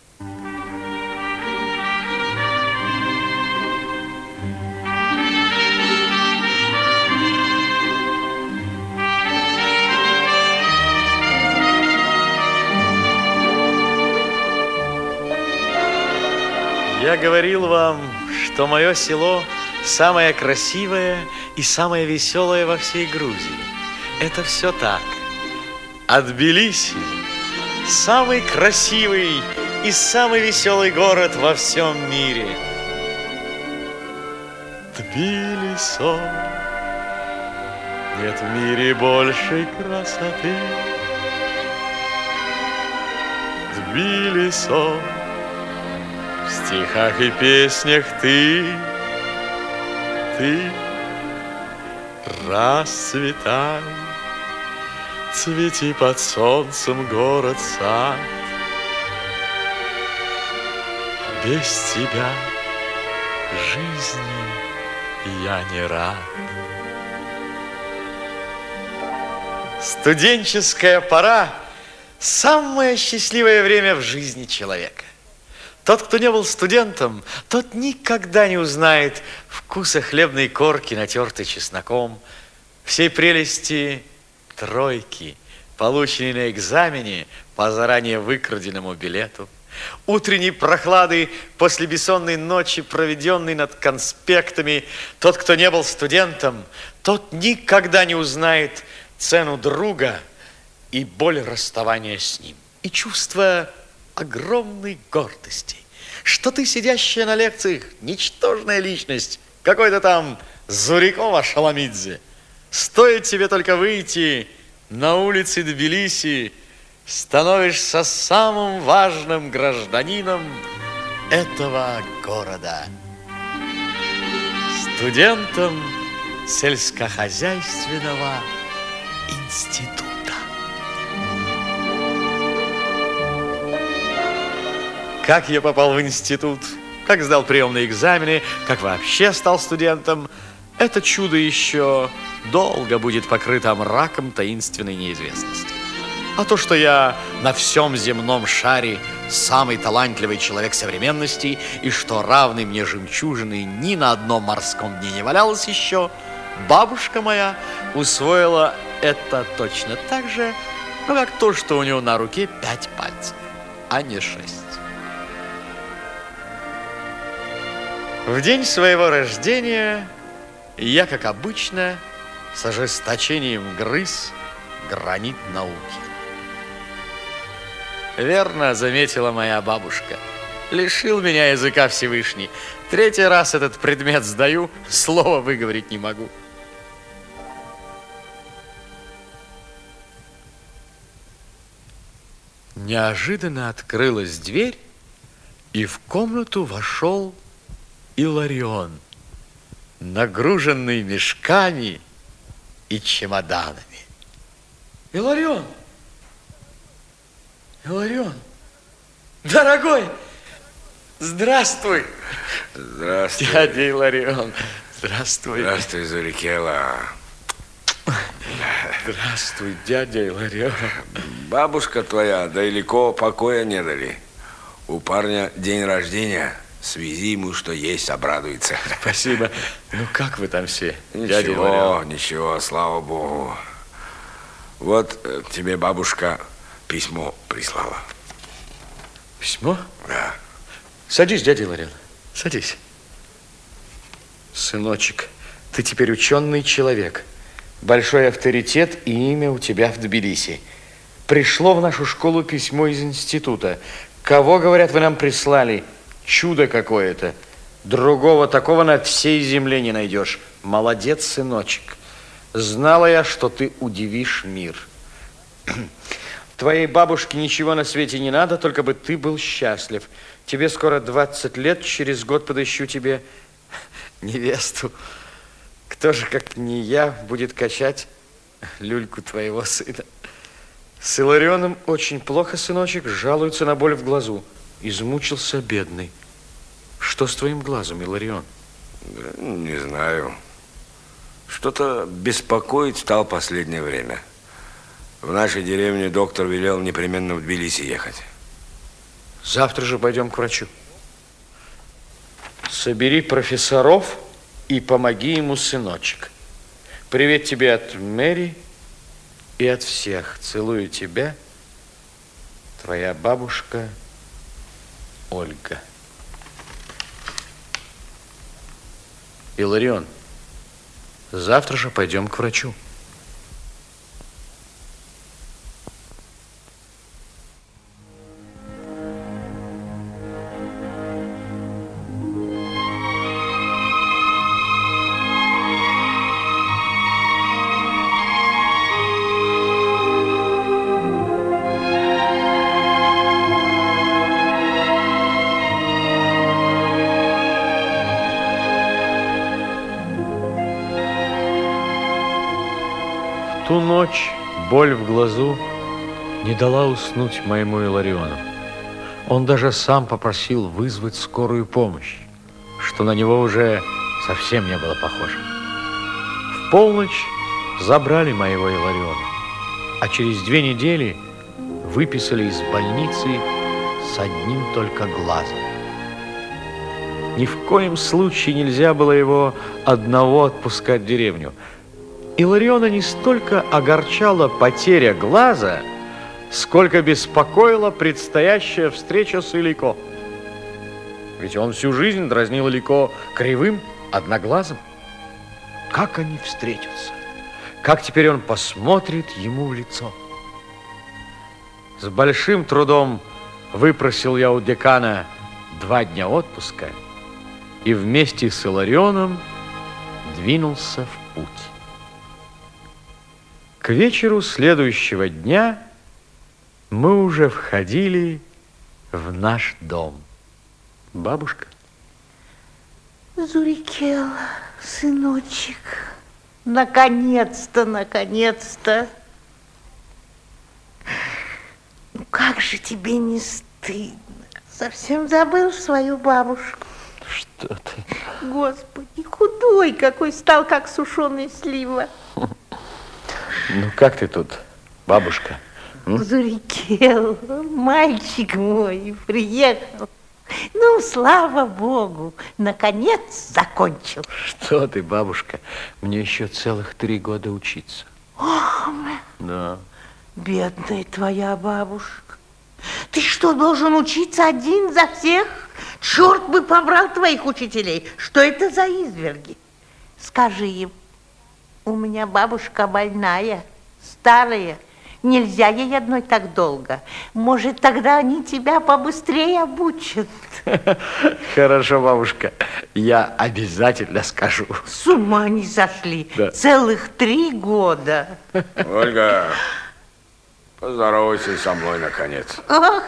Я говорил вам, что мое село самое красивое и самое веселое во всей Грузии. Это все так. А Тбилиси – самый красивый и самый веселый город во всем мире. Тбилисо, нет в мире большей красоты. Тбилисо, в стихах и песнях ты, ты расцветай, цвети под солнцем город сад. Без тебя жизни я не рад. Студенческая пора – самое счастливое время в жизни человека. Тот, кто не был студентом, тот никогда не узнает вкуса хлебной корки, натертой чесноком, всей прелести тройки, полученной на экзамене по заранее выкраденному билету, утренней прохлады после бессонной ночи, проведенной над конспектами. Тот, кто не был студентом, тот никогда не узнает цену друга и боль расставания с ним, и чувство огромной гордости, что ты, сидящая на лекциях, ничтожная личность, какой-то там Зурикова Шаламидзе. Стоит тебе только выйти на улицы Тбилиси, становишься самым важным гражданином этого города, студентом сельскохозяйственного института. Как я попал в институт, как сдал приемные экзамены, как вообще стал студентом, это чудо еще долго будет покрыто мраком таинственной неизвестности. А то, что я на всем земном шаре самый талантливый человек современности, и что равный мне жемчужины ни на одном морском дне не валялось еще, бабушка моя усвоила это точно так же, ну, как то, что у него на руке пять пальцев, а не шесть. В день своего рождения я, как обычно, с ожесточением грыз гранит науки. Верно заметила моя бабушка. Лишил меня языка Всевышний. Третий раз этот предмет сдаю, слова выговорить не могу. Неожиданно открылась дверь, и в комнату вошел Иларион, нагруженный мешками и чемоданами. Иларион! Иларион! Дорогой! Здравствуй! Здравствуй. Дядя Иларион, здравствуй. Здравствуй, Зурикела. Здравствуй, дядя Иларион. Бабушка твоя далеко покоя не дали. У парня день рождения. Свези ему, что есть, обрадуется. Спасибо. Ну, как вы там все, ничего, дядя Иларион? Ничего, слава Богу. Вот э, тебе бабушка письмо прислала. Письмо? Да. Садись, дядя Иларион, садись. Сыночек, ты теперь ученый человек. Большой авторитет и имя у тебя в Тбилиси. Пришло в нашу школу письмо из института. Кого, говорят, вы нам прислали? Чудо какое-то. Другого такого на всей земле не найдешь. Молодец, сыночек. Знала я, что ты удивишь мир. Твоей бабушке ничего на свете не надо, только бы ты был счастлив. Тебе скоро двадцать лет, через год подыщу тебе невесту. Кто же, как не я, будет качать люльку твоего сына? С Иларионом очень плохо, сыночек, жалуется на боль в глазу. Измучился бедный. Что с твоим глазом, Иларион? Да, не знаю. Что-то беспокоить стал последнее время. В нашей деревне доктор велел непременно в Тбилиси ехать. Завтра же пойдем к врачу. Собери профессоров и помоги ему, сыночек. Привет тебе от Мэри и от всех. Целую тебя, твоя бабушка Ольга. Иларион, завтра же пойдем к врачу. Ту ночь боль в глазу не дала уснуть моему Илариону. Он даже сам попросил вызвать скорую помощь, что на него уже совсем не было похоже. В полночь забрали моего Илариона, а через две недели выписали из больницы с одним только глазом. Ни в коем случае нельзя было его одного отпускать в деревню. Илариона не столько огорчала потеря глаза, сколько беспокоила предстоящая встреча с Илико. Ведь он всю жизнь дразнил Илико кривым, одноглазым. Как они встретятся? Как теперь он посмотрит ему в лицо? С большим трудом выпросил я у декана два дня отпуска и вместе с Иларионом двинулся в путь. К вечеру следующего дня мы уже входили в наш дом. Бабушка? Зурикела, сыночек, наконец-то, наконец-то. Ну как же тебе не стыдно? Совсем забыл свою бабушку. Что ты? Господи, худой какой стал, как сушеная слива. Ну, как ты тут, бабушка? Зурикел, мальчик мой, приехал. Ну, слава Богу, наконец закончил. Что ты, бабушка? Мне еще целых три года учиться. Ох, да. Бедная твоя бабушка. Ты что, должен учиться один за всех? Черт бы побрал твоих учителей. Что это за изверги? Скажи им. У меня бабушка больная, старая. Нельзя ей одной так долго. Может, тогда они тебя побыстрее обучат. Хорошо, бабушка. Я обязательно скажу. С ума не сошли. Да. Целых три года. Ольга, поздоровайся со мной, наконец. Ох,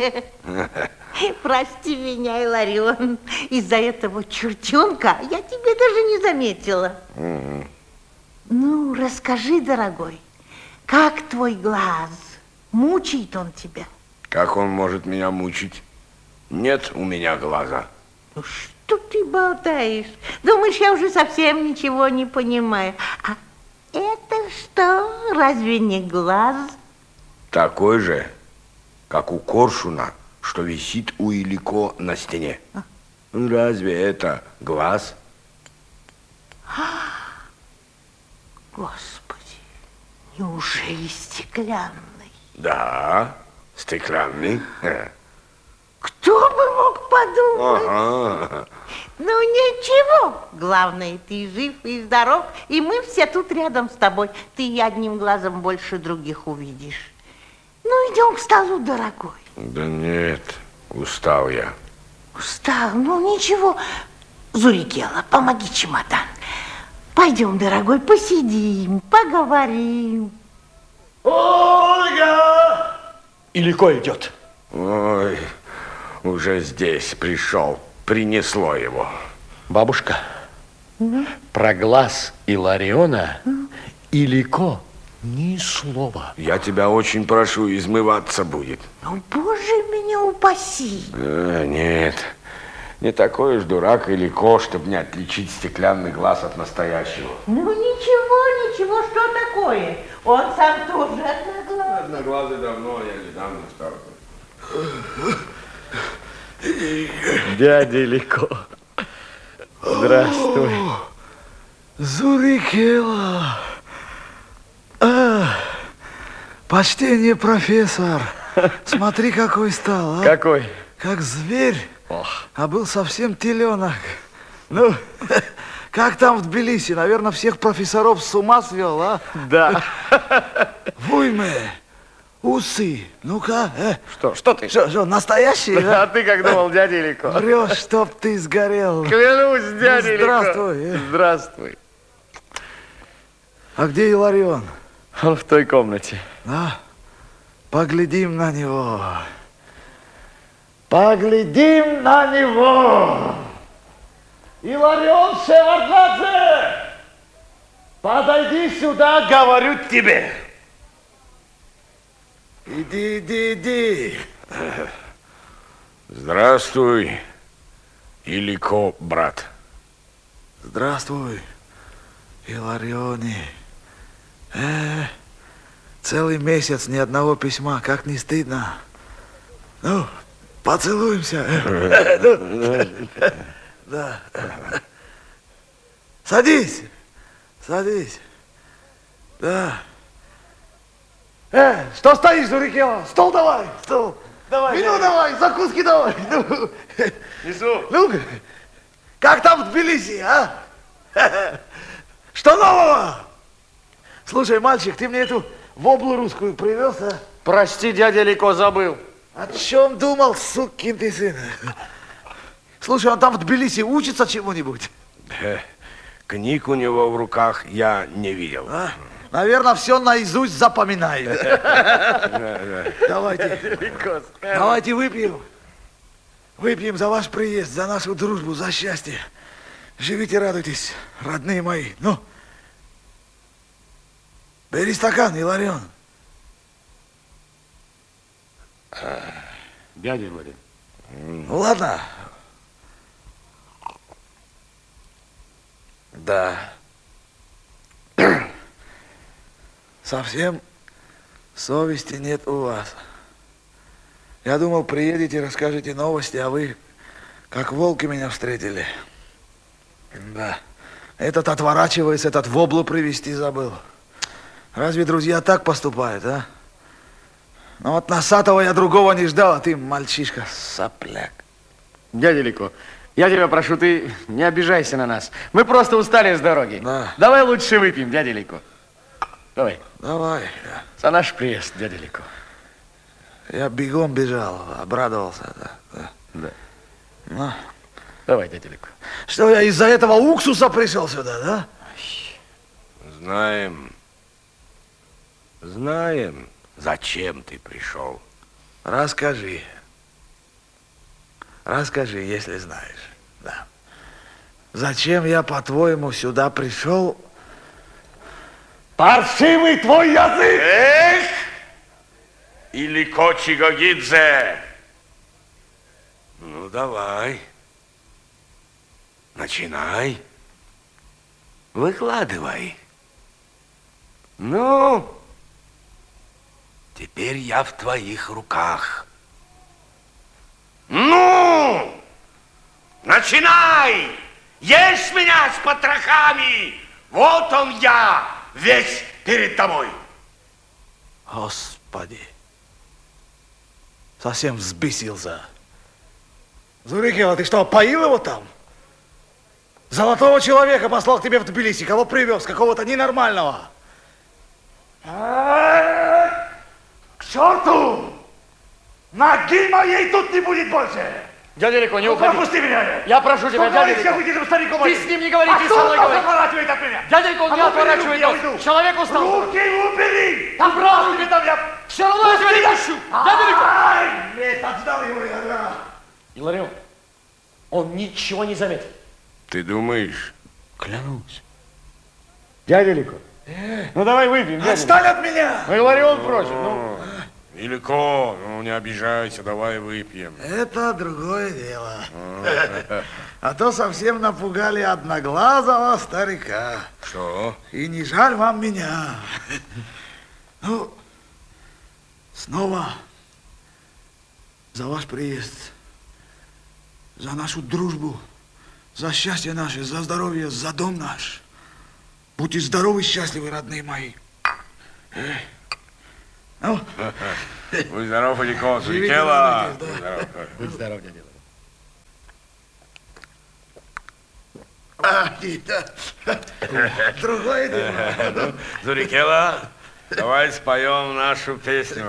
прости меня, Иларион. Из-за этого чертенка я тебя даже не заметила. Mm-hmm. Ну, расскажи, дорогой, как твой глаз? Мучает он тебя? Как он может меня мучить? Нет у меня глаза. Ну, что ты болтаешь? Думаешь, я уже совсем ничего не понимаю. А это что, разве не глаз? Такой же, как у коршуна, что висит у Илико на стене. А? Разве это глаз? Господи, неужели стеклянный? Да, стеклянный. Кто бы мог подумать? Ага. Ну ничего, главное, ты жив и здоров, и мы все тут рядом с тобой. Ты одним глазом больше других увидишь. Ну, идем к столу, дорогой. Да нет, устал я. Устал? Ну, ничего. Зурикела, помоги чемодан. Пойдем, дорогой, посидим, поговорим. Ольга! Илико идет. Ой, уже здесь пришел, принесло его. Бабушка, mm-hmm. про глаз Илариона mm-hmm. Илико Ни слова. Я тебя очень прошу, измываться будет. Ну, боже меня упаси. Э, нет, не такой уж дурак Илико, чтобы не отличить стеклянный глаз от настоящего. Ну, ничего, ничего, что такое? Он сам тоже одноглазый. Одноглазый давно, я недавно стал. Дядя Илико, здравствуй. Зурикела. А, почтение, профессор. Смотри, какой стал, а? Какой? Как зверь. Ох. А был совсем теленок. Ну, как там в Тбилиси? Наверное, всех профессоров с ума свел, а? Да. Вуйме, усы. Ну-ка, э. Что, что ты? Что, что, настоящий, А а? ты как думал, дядя Илико? Врешь, чтоб ты сгорел. Клянусь, дядя Ну, Илико. здравствуй. э. Здравствуй. А где Иларион? Он в той комнате. А? Поглядим на него. Поглядим на него. Иларион Шеварднадзе, подойди сюда, говорю тебе. Иди, иди, иди. Здравствуй, Илико, брат. Здравствуй, Иларионе. Э, целый месяц ни одного письма, как не стыдно. Ну, поцелуемся. Да. Садись. Садись. Да. Э, что стоишь, Зурикела? Стол давай, стол. Давай. Вино давай, закуски давай. Ну, Несу. ну, как там в Тбилиси, а? Что нового? Слушай, мальчик, ты мне эту воблу русскую привез, а? Прости, дядя Илико, забыл. О чем думал, сукин ты сын? Слушай, он там в Тбилиси учится чему-нибудь? Э, Книг у него в руках я не видел. А? Наверное, все наизусть запоминает. Давайте, давайте выпьем. Выпьем за ваш приезд, за нашу дружбу, за счастье. Живите, радуйтесь, родные мои. Ну, бери стакан, Иларион. Дядя Иларион. Ну, ладно. Да. Совсем совести нет у вас. Я думал, приедете, расскажете новости, а вы как волки меня встретили. Да. Этот отворачивается, этот воблу привезти забыл. Разве друзья так поступают, а? Ну вот носатого я другого не ждал, а ты, мальчишка, сопляк. Дядя Илико, я тебя прошу, ты не обижайся на нас. Мы просто устали с дороги. Да. Давай лучше выпьем, дядя Илико. Давай. Давай. За наш приезд, дядя Илико. Я бегом бежал, обрадовался. Да. Да. Да. Ну. Давай, дядя Илико. Что, я из-за этого уксуса пришел сюда, да? Знаем. Знаем, зачем ты пришел. Расскажи. Расскажи, если знаешь. Да. Зачем я, по-твоему, сюда пришел? Паршивый твой язык! Эх! Илико Чигогидзе! Ну, давай. Начинай. Выкладывай. Ну, теперь я в твоих руках. Ну, начинай! Ешь меня с потрохами! Вот он я, весь перед тобой. Господи, совсем взбесился. Зурикела, ты что, поил его там? Золотого человека послал к тебе в Тбилиси. Кого привез? Какого-то ненормального. К черту! Ноги моей тут не будет больше! Дядя Илико, не Ну, уходи. пропусти меня! Я прошу тебя, Что дядя говоришь, Илико. как этим стариком Ты один? с ним не говори, А ты кто со мной он говори. отворачивает от меня? Дядя Илико, он не А ну, убери отворачивает руки, я нос. уйду. Человек устал. Руки убери! Да брось! Руки там я... Все равно я тебя не пущу. Дядя Илико! Ай, нет, отдал его я, да. Иларион, он ничего не заметит. Ты думаешь? Клянусь. Дядя Илико. Ну, давай выпьем, дядя. Отстань от меня! Ну, Иларион просит, ну. Велико, ну не обижайся, давай выпьем. Это другое дело. А то совсем напугали одноглазого старика. Что? И не жаль вам меня. Ну, снова за ваш приезд, за нашу дружбу, за счастье наше, за здоровье, за дом наш. Будьте здоровы и счастливы, родные мои. Ну. Будь здоров, Велико, Зурикела. Будь здоров, дядя. А, да. Другое дело. Зурикела, давай споем нашу песню.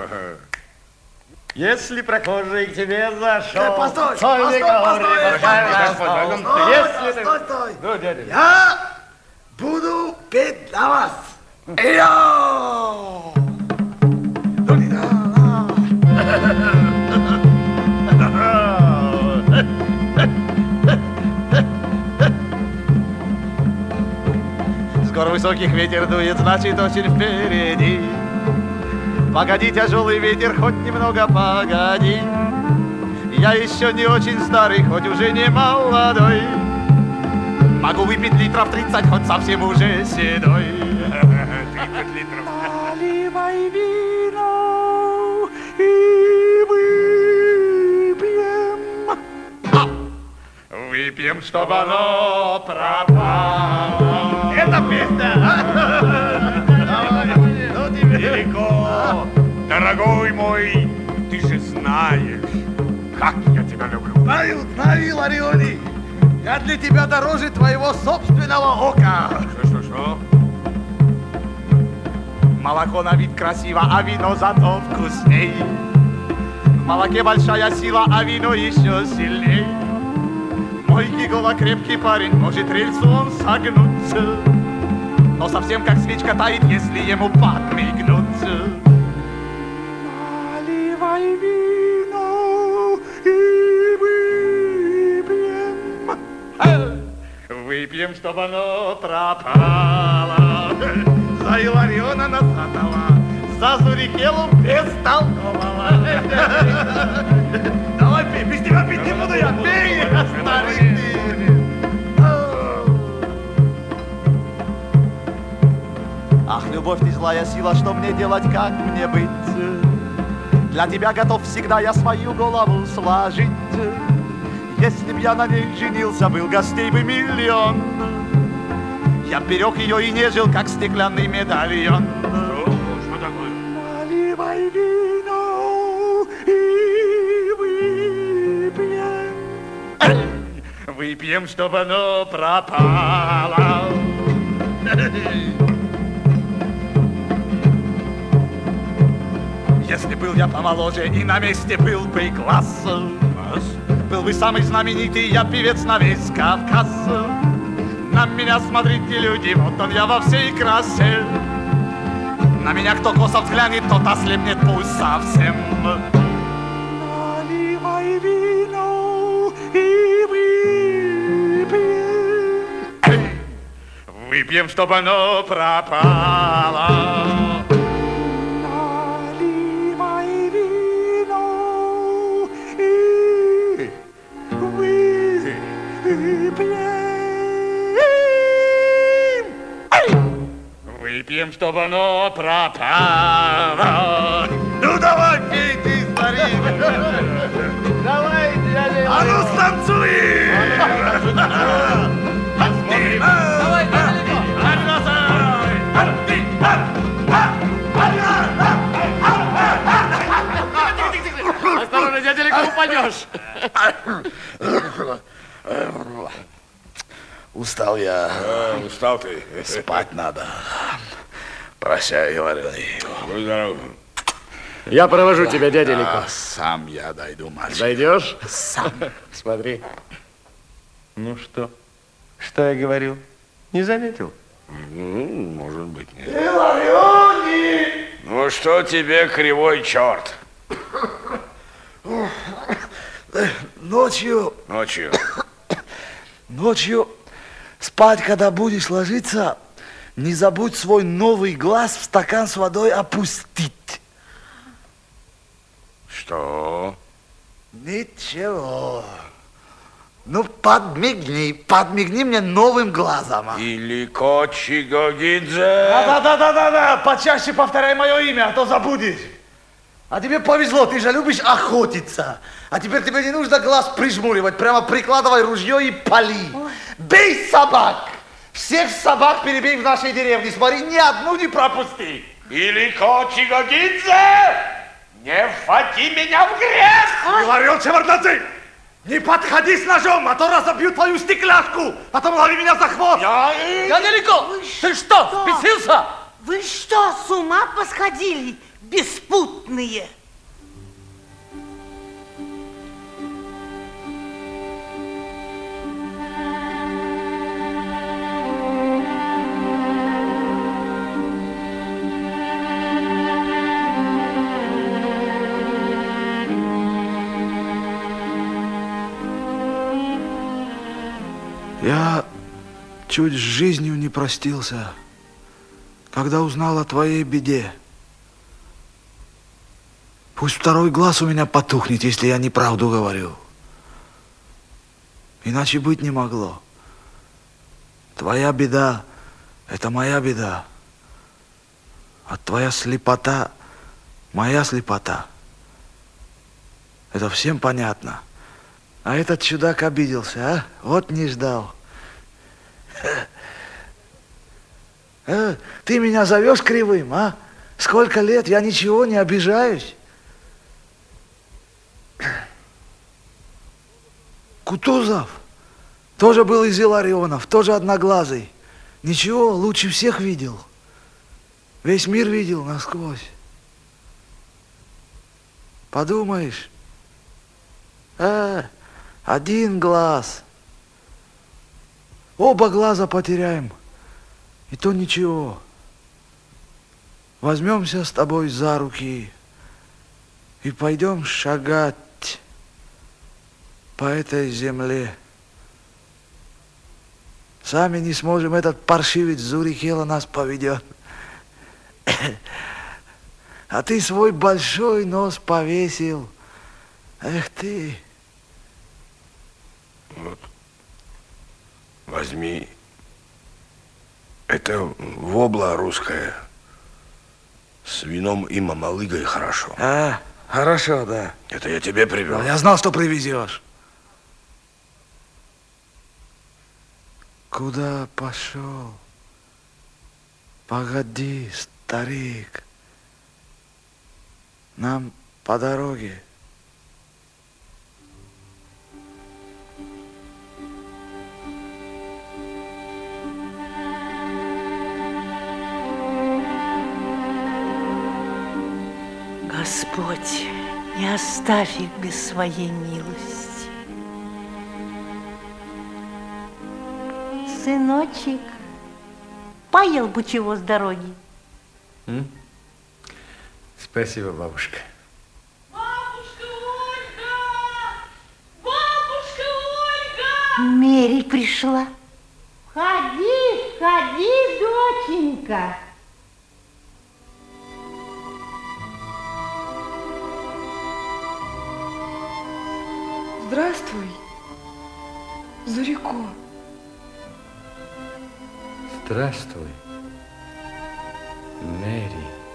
Если прохожий к тебе зашел... Э, постой, постой, постой, постой, Если стой, стой. Ну, дядя. Я буду петь для вас. Йо! С гор высоких ветер дует, значит, очень впереди. Погоди, тяжелый ветер, хоть немного погоди. Я еще не очень старый, хоть уже не молодой. Могу выпить литров тридцать, хоть совсем уже седой. тридцать литров. Наливай вино и выпьем. Выпьем, чтобы оно пропало. Это песня. Велико, дорогой мой, ты же знаешь, как я тебя люблю. Знаю, знаю, Лариони. Я для тебя дороже твоего собственного ока. Что, что, что? Молоко на вид красиво, а вино зато вкусней. В молоке большая сила, а вино еще сильней. Мой Гигола крепкий парень, может рельсу он согнуть, но совсем как свечка тает, если ему подмигнуть. Наливай вино и выпьем. Выпьем, чтобы оно пропало. За Илариона Носатого, за Зурикелу бестолкового. Давай пей, без тебя пить не буду я. Пей, старый ты. Ах, любовь, ты злая сила, что мне делать, как мне быть? Для тебя готов всегда я свою голову сложить. Если б я на ней женился, был гостей бы миллион. Я берег ее и не жил, как стеклянный медальон. Что? Что такое? Наливай вино и выпьем. Выпьем, чтобы оно пропало. Если был я помоложе и на месте был бы класс, был бы самый знаменитый я певец на весь Кавказ. На меня смотрите, люди, вот он я во всей красе. На меня кто косо взглянет, тот ослепнет пусть совсем. Наливай вино и выпьем. Выпьем, чтобы оно пропало. Наливай вино и выпьем. Выпьем, чтобы оно пропало. Ну давай, пейте, старик. Давай, дядя. А ну станцуй. Давай, Осторожно, дядя Лико, упадешь. Устал я. А, устал ты. Спать надо. Прощай, Иварий. Будь здоров. Я провожу тебя, дядя Лико. А, сам я дойду, мальчик. Дойдешь? Сам. Смотри. Ну что? Что я говорил? Не заметил? Ну, может быть, нет. Илариони! Ну, что тебе, кривой черт? Ночью, Ночью. ночью спать, когда будешь ложиться, не забудь свой новый глаз в стакан с водой опустить. Что? Ничего. Ну, подмигни, подмигни мне новым глазом. А. Илико Чигогидзе. Да-да-да-да-да, почаще повторяй мое имя, а то забудешь. А тебе повезло, ты же любишь охотиться. А теперь тебе не нужно глаз прижмуривать, прямо прикладывай ружье и пали. Ой. Бей собак! Всех собак перебей в нашей деревне, смотри, ни одну не пропусти. Илико Чигогидзе, не вводи меня в грех! Иларион Шеварднадзе! Не подходи с ножом, а то разобью твою стекляшку, а то лови меня за хвост. Я... Янелико, ты что, вписился? Вы что, с ума посходили, беспутные? Я чуть с жизнью не простился, когда узнал о твоей беде. Пусть второй глаз у меня потухнет, если я неправду говорю. Иначе быть не могло. Твоя беда – это моя беда. А твоя слепота – моя слепота. Это всем понятно. А этот чудак обиделся, а? Вот не ждал. А, ты меня зовешь кривым, а? Сколько лет, я ничего не обижаюсь. Кутузов тоже был из Илларионов, тоже одноглазый. Ничего, лучше всех видел. Весь мир видел насквозь. Подумаешь, а, один глаз. Оба глаза потеряем. И то ничего. Возьмемся с тобой за руки и пойдем шагать по этой земле. Сами не сможем, этот паршивец Зурикела нас поведет. А ты свой большой нос повесил. Эх ты. Вот. Возьми. Это вобла русская. С вином и мамалыгой хорошо. А, хорошо, да. Это я тебе привел. Я знал, что привезешь. Куда пошел? Погоди, старик. Нам по дороге. Господь, не оставь их без своей милости. Сыночек, поел бы чего с дороги? М? Спасибо, бабушка. Бабушка Ольга! Бабушка Ольга! Мери пришла. Входи, входи, доченька. Здравствуй, Зурико. Здравствуй, Мэри.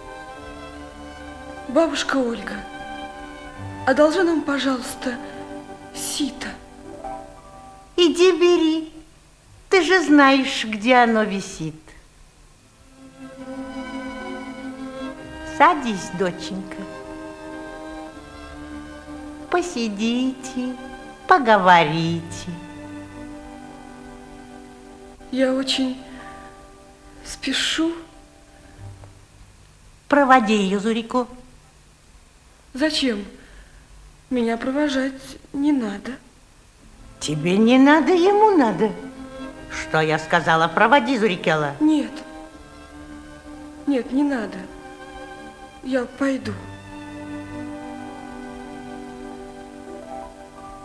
Бабушка Ольга, одолжи нам, пожалуйста, сито. Иди бери. Ты же знаешь, где оно висит. Садись, доченька. Посидите, поговорите. Я очень спешу. Проводи ее, Зурико. Зачем? Меня провожать не надо. Тебе не надо, ему надо. Что я сказала? Проводи, Зурикела. Нет. Нет, не надо. Я пойду.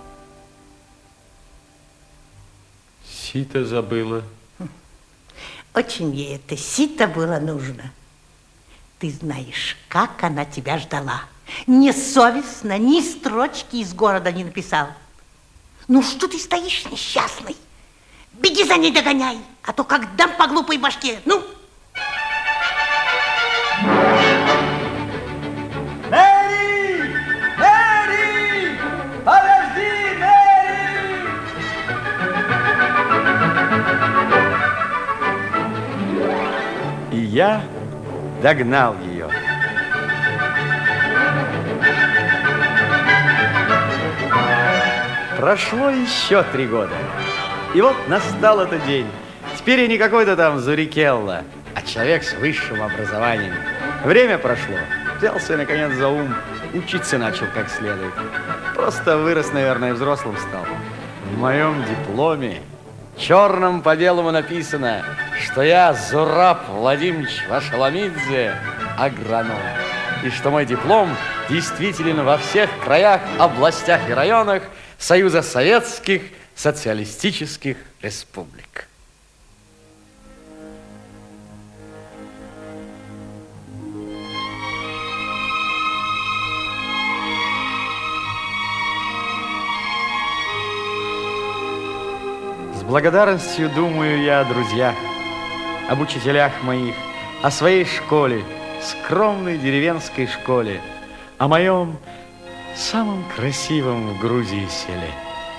Сито забыла. Очень ей это сито было нужно. Ты знаешь, как она тебя ждала. Несовестно, ни строчки из города не написал. Ну что ты стоишь, несчастный? Беги за ней, догоняй, а то как дам по глупой башке. Ну! Мэри! Мэри! Подожди, Мэри! И я догнал ее. Прошло еще три года. И вот настал этот день. Теперь я не какой-то там Зурикелла, а человек с высшим образованием. Время прошло. Взялся, наконец, за ум. Учиться начал как следует. Просто вырос, наверное, взрослым стал. В моем дипломе черным по белому написано, что я Зураб Владимирович Вашаламидзе, агроном. И что мой диплом действителен во всех краях, областях и районах Союза Советских Социалистических Республик. С благодарностью думаю я о друзьях, об учителях моих, о своей школе, скромной деревенской школе, о моем самом красивом в Грузии селе.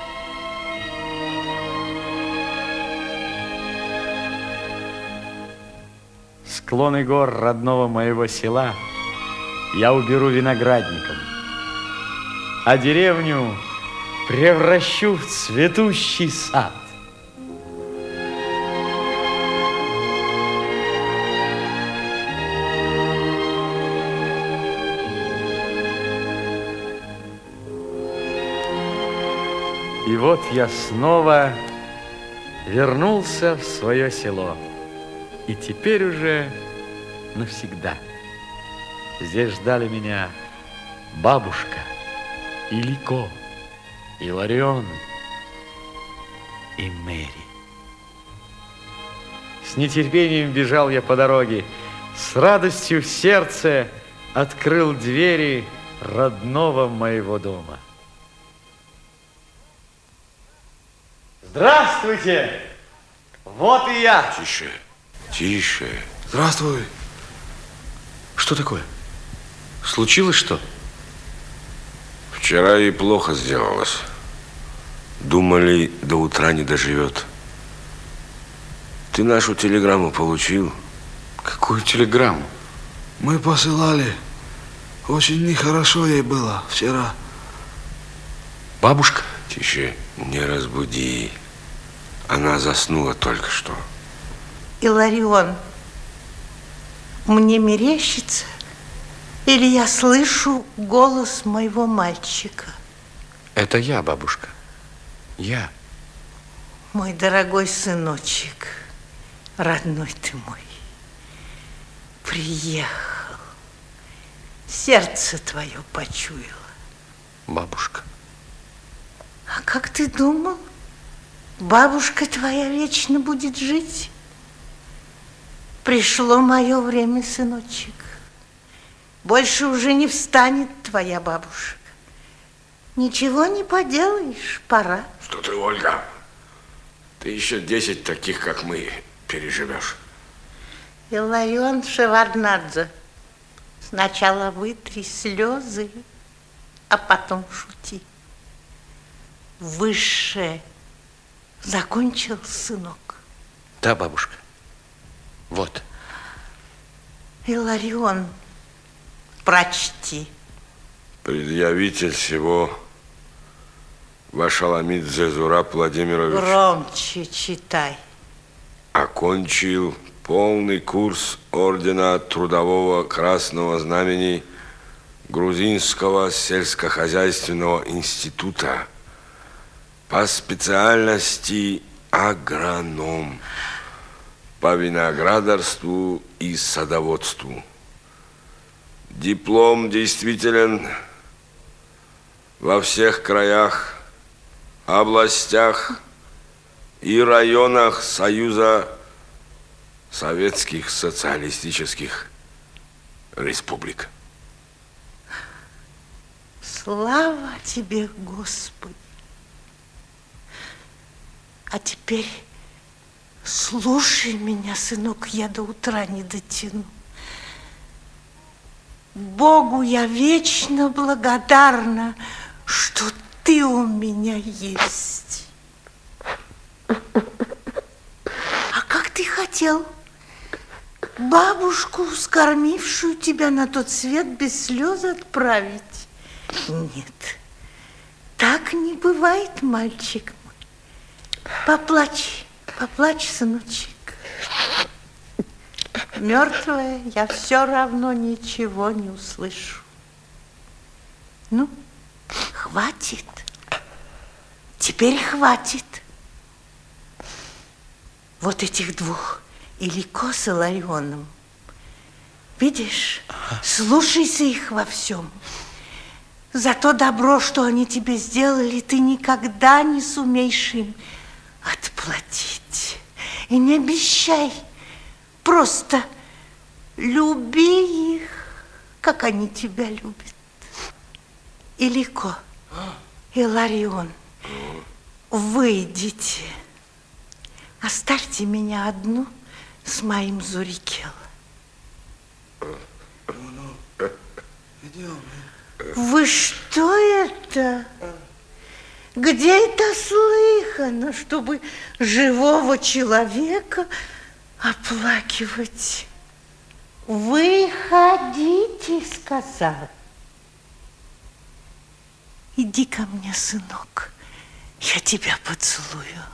Склоны гор родного моего села я уберу виноградником, а деревню превращу в цветущий сад. И вот я снова вернулся в свое село. И теперь уже навсегда. Здесь ждали меня бабушка, Илико, Иларион и Мэри. С нетерпением бежал я по дороге. С радостью в сердце открыл двери родного моего дома. Здравствуйте! Вот и я! Тише, тише. Здравствуй. Что такое? Случилось что? Вчера ей плохо сделалось. Думали, до утра не доживет. Ты нашу телеграмму получил? Какую телеграмму? Мы посылали. Очень нехорошо ей было вчера. Бабушка? Тише, не разбуди. Она заснула только что. Иларион, мне мерещится, или я слышу голос моего мальчика? Это я, бабушка. Я. Мой дорогой сыночек, родной ты мой, приехал. Сердце твое почуяло. Бабушка. А как ты думал, бабушка твоя вечно будет жить? Пришло мое время, сыночек. Больше уже не встанет твоя бабушка. Ничего не поделаешь, пора. Что ты, Ольга? Ты еще десять таких, как мы, переживешь. Иларион Шеварднадзе, сначала вытри слезы, а потом шути. Высшее закончил, сынок. Да, бабушка. Вот. Иларион, прочти. Предъявитель всего Вашаламидзе Зураб Владимирович Громче читай. окончил полный курс Ордена Трудового Красного Знамени Грузинского сельскохозяйственного института по специальности агроном по виноградарству и садоводству. Диплом действителен во всех краях, областях и районах Союза советских социалистических республик. Слава тебе, Господи! А теперь слушай меня, сынок, я до утра не дотяну. Богу я вечно благодарна, что ты у меня есть. А как ты хотел? Бабушку, скормившую тебя на тот свет, без слез отправить? Нет, так не бывает, мальчик мой. Поплачь, поплачь, сыночек. Мертвая, я все равно ничего не услышу. Ну, хватит. Теперь хватит. Вот этих двух, Илико с Иларионом. Видишь, слушайся их во всем. За то добро, что они тебе сделали, ты никогда не сумеешь им отплатить. И не обещай. Просто люби их, как они тебя любят. Илико, Иларион, выйдите. Оставьте меня одну с моим Зурикелло. Вы что это? Где это слыхано, чтобы живого человека оплакивать? Выходите, сказал. Иди ко мне, сынок, я тебя поцелую.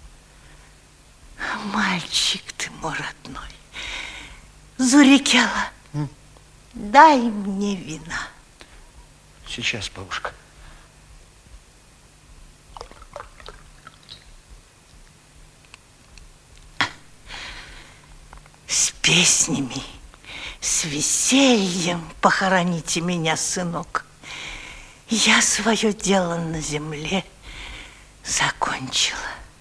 Мальчик ты мой родной. Зурикелло, М? дай мне вина. Сейчас, бабушка. С песнями, с весельем похороните меня, сынок. Я свое дело на земле закончила.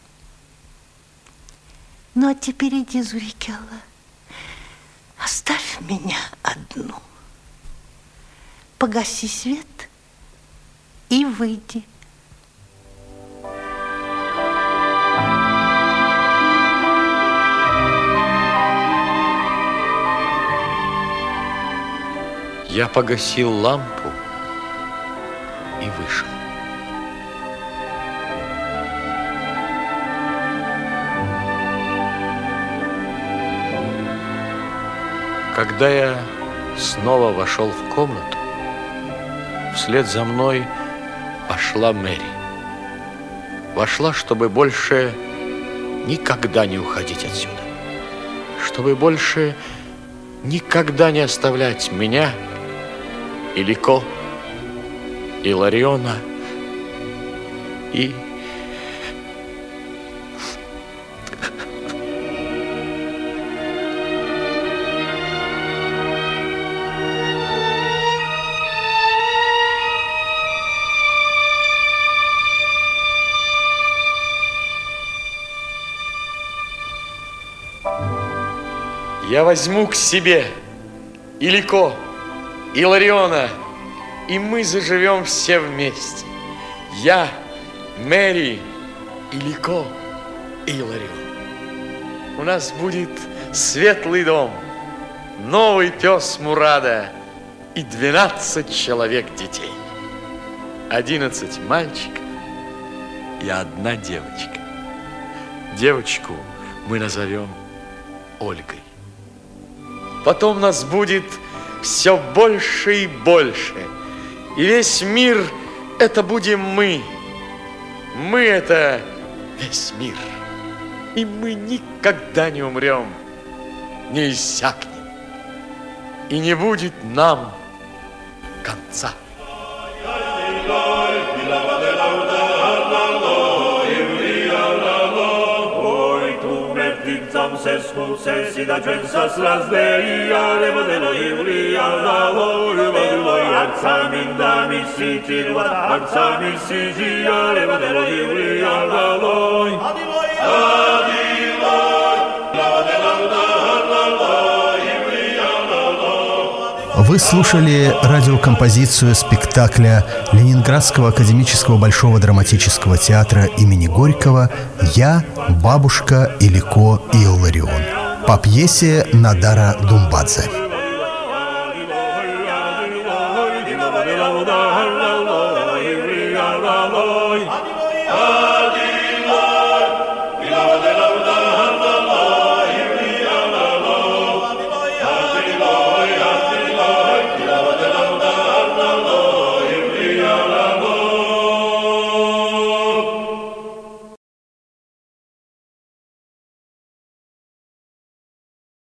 Ну, а теперь иди, Зурикелло, оставь меня одну. Погаси свет и выйди. Я погасил лампу и вышел. Когда я снова вошел в комнату, вслед за мной пошла Мэри. Вошла, чтобы больше никогда не уходить отсюда, чтобы больше никогда не оставлять меня, Илико, Илариона и... Я возьму к себе Илико, Илариона, и мы заживем все вместе. Я, Мэри, Илико и Иларион. У нас будет светлый дом, новый пес Мурада и двенадцать человек детей. Одиннадцать мальчиков и одна девочка. Девочку мы назовем Ольгой. Потом нас будет все больше и больше. И весь мир – это будем мы. Мы – это весь мир. И мы никогда не умрем, не иссякнем. И не будет нам конца. Se scuse si da pensa la sveglia le modello iulia la voi voi alzami da mi si ti alzami si si le modello iulia la voi adi voi adi voi la modello Вы слушали радиокомпозицию спектакля Ленинградского академического Большого драматического театра имени Горького «Я, бабушка, Илико и Илларион» по пьесе Надара Думбадзе.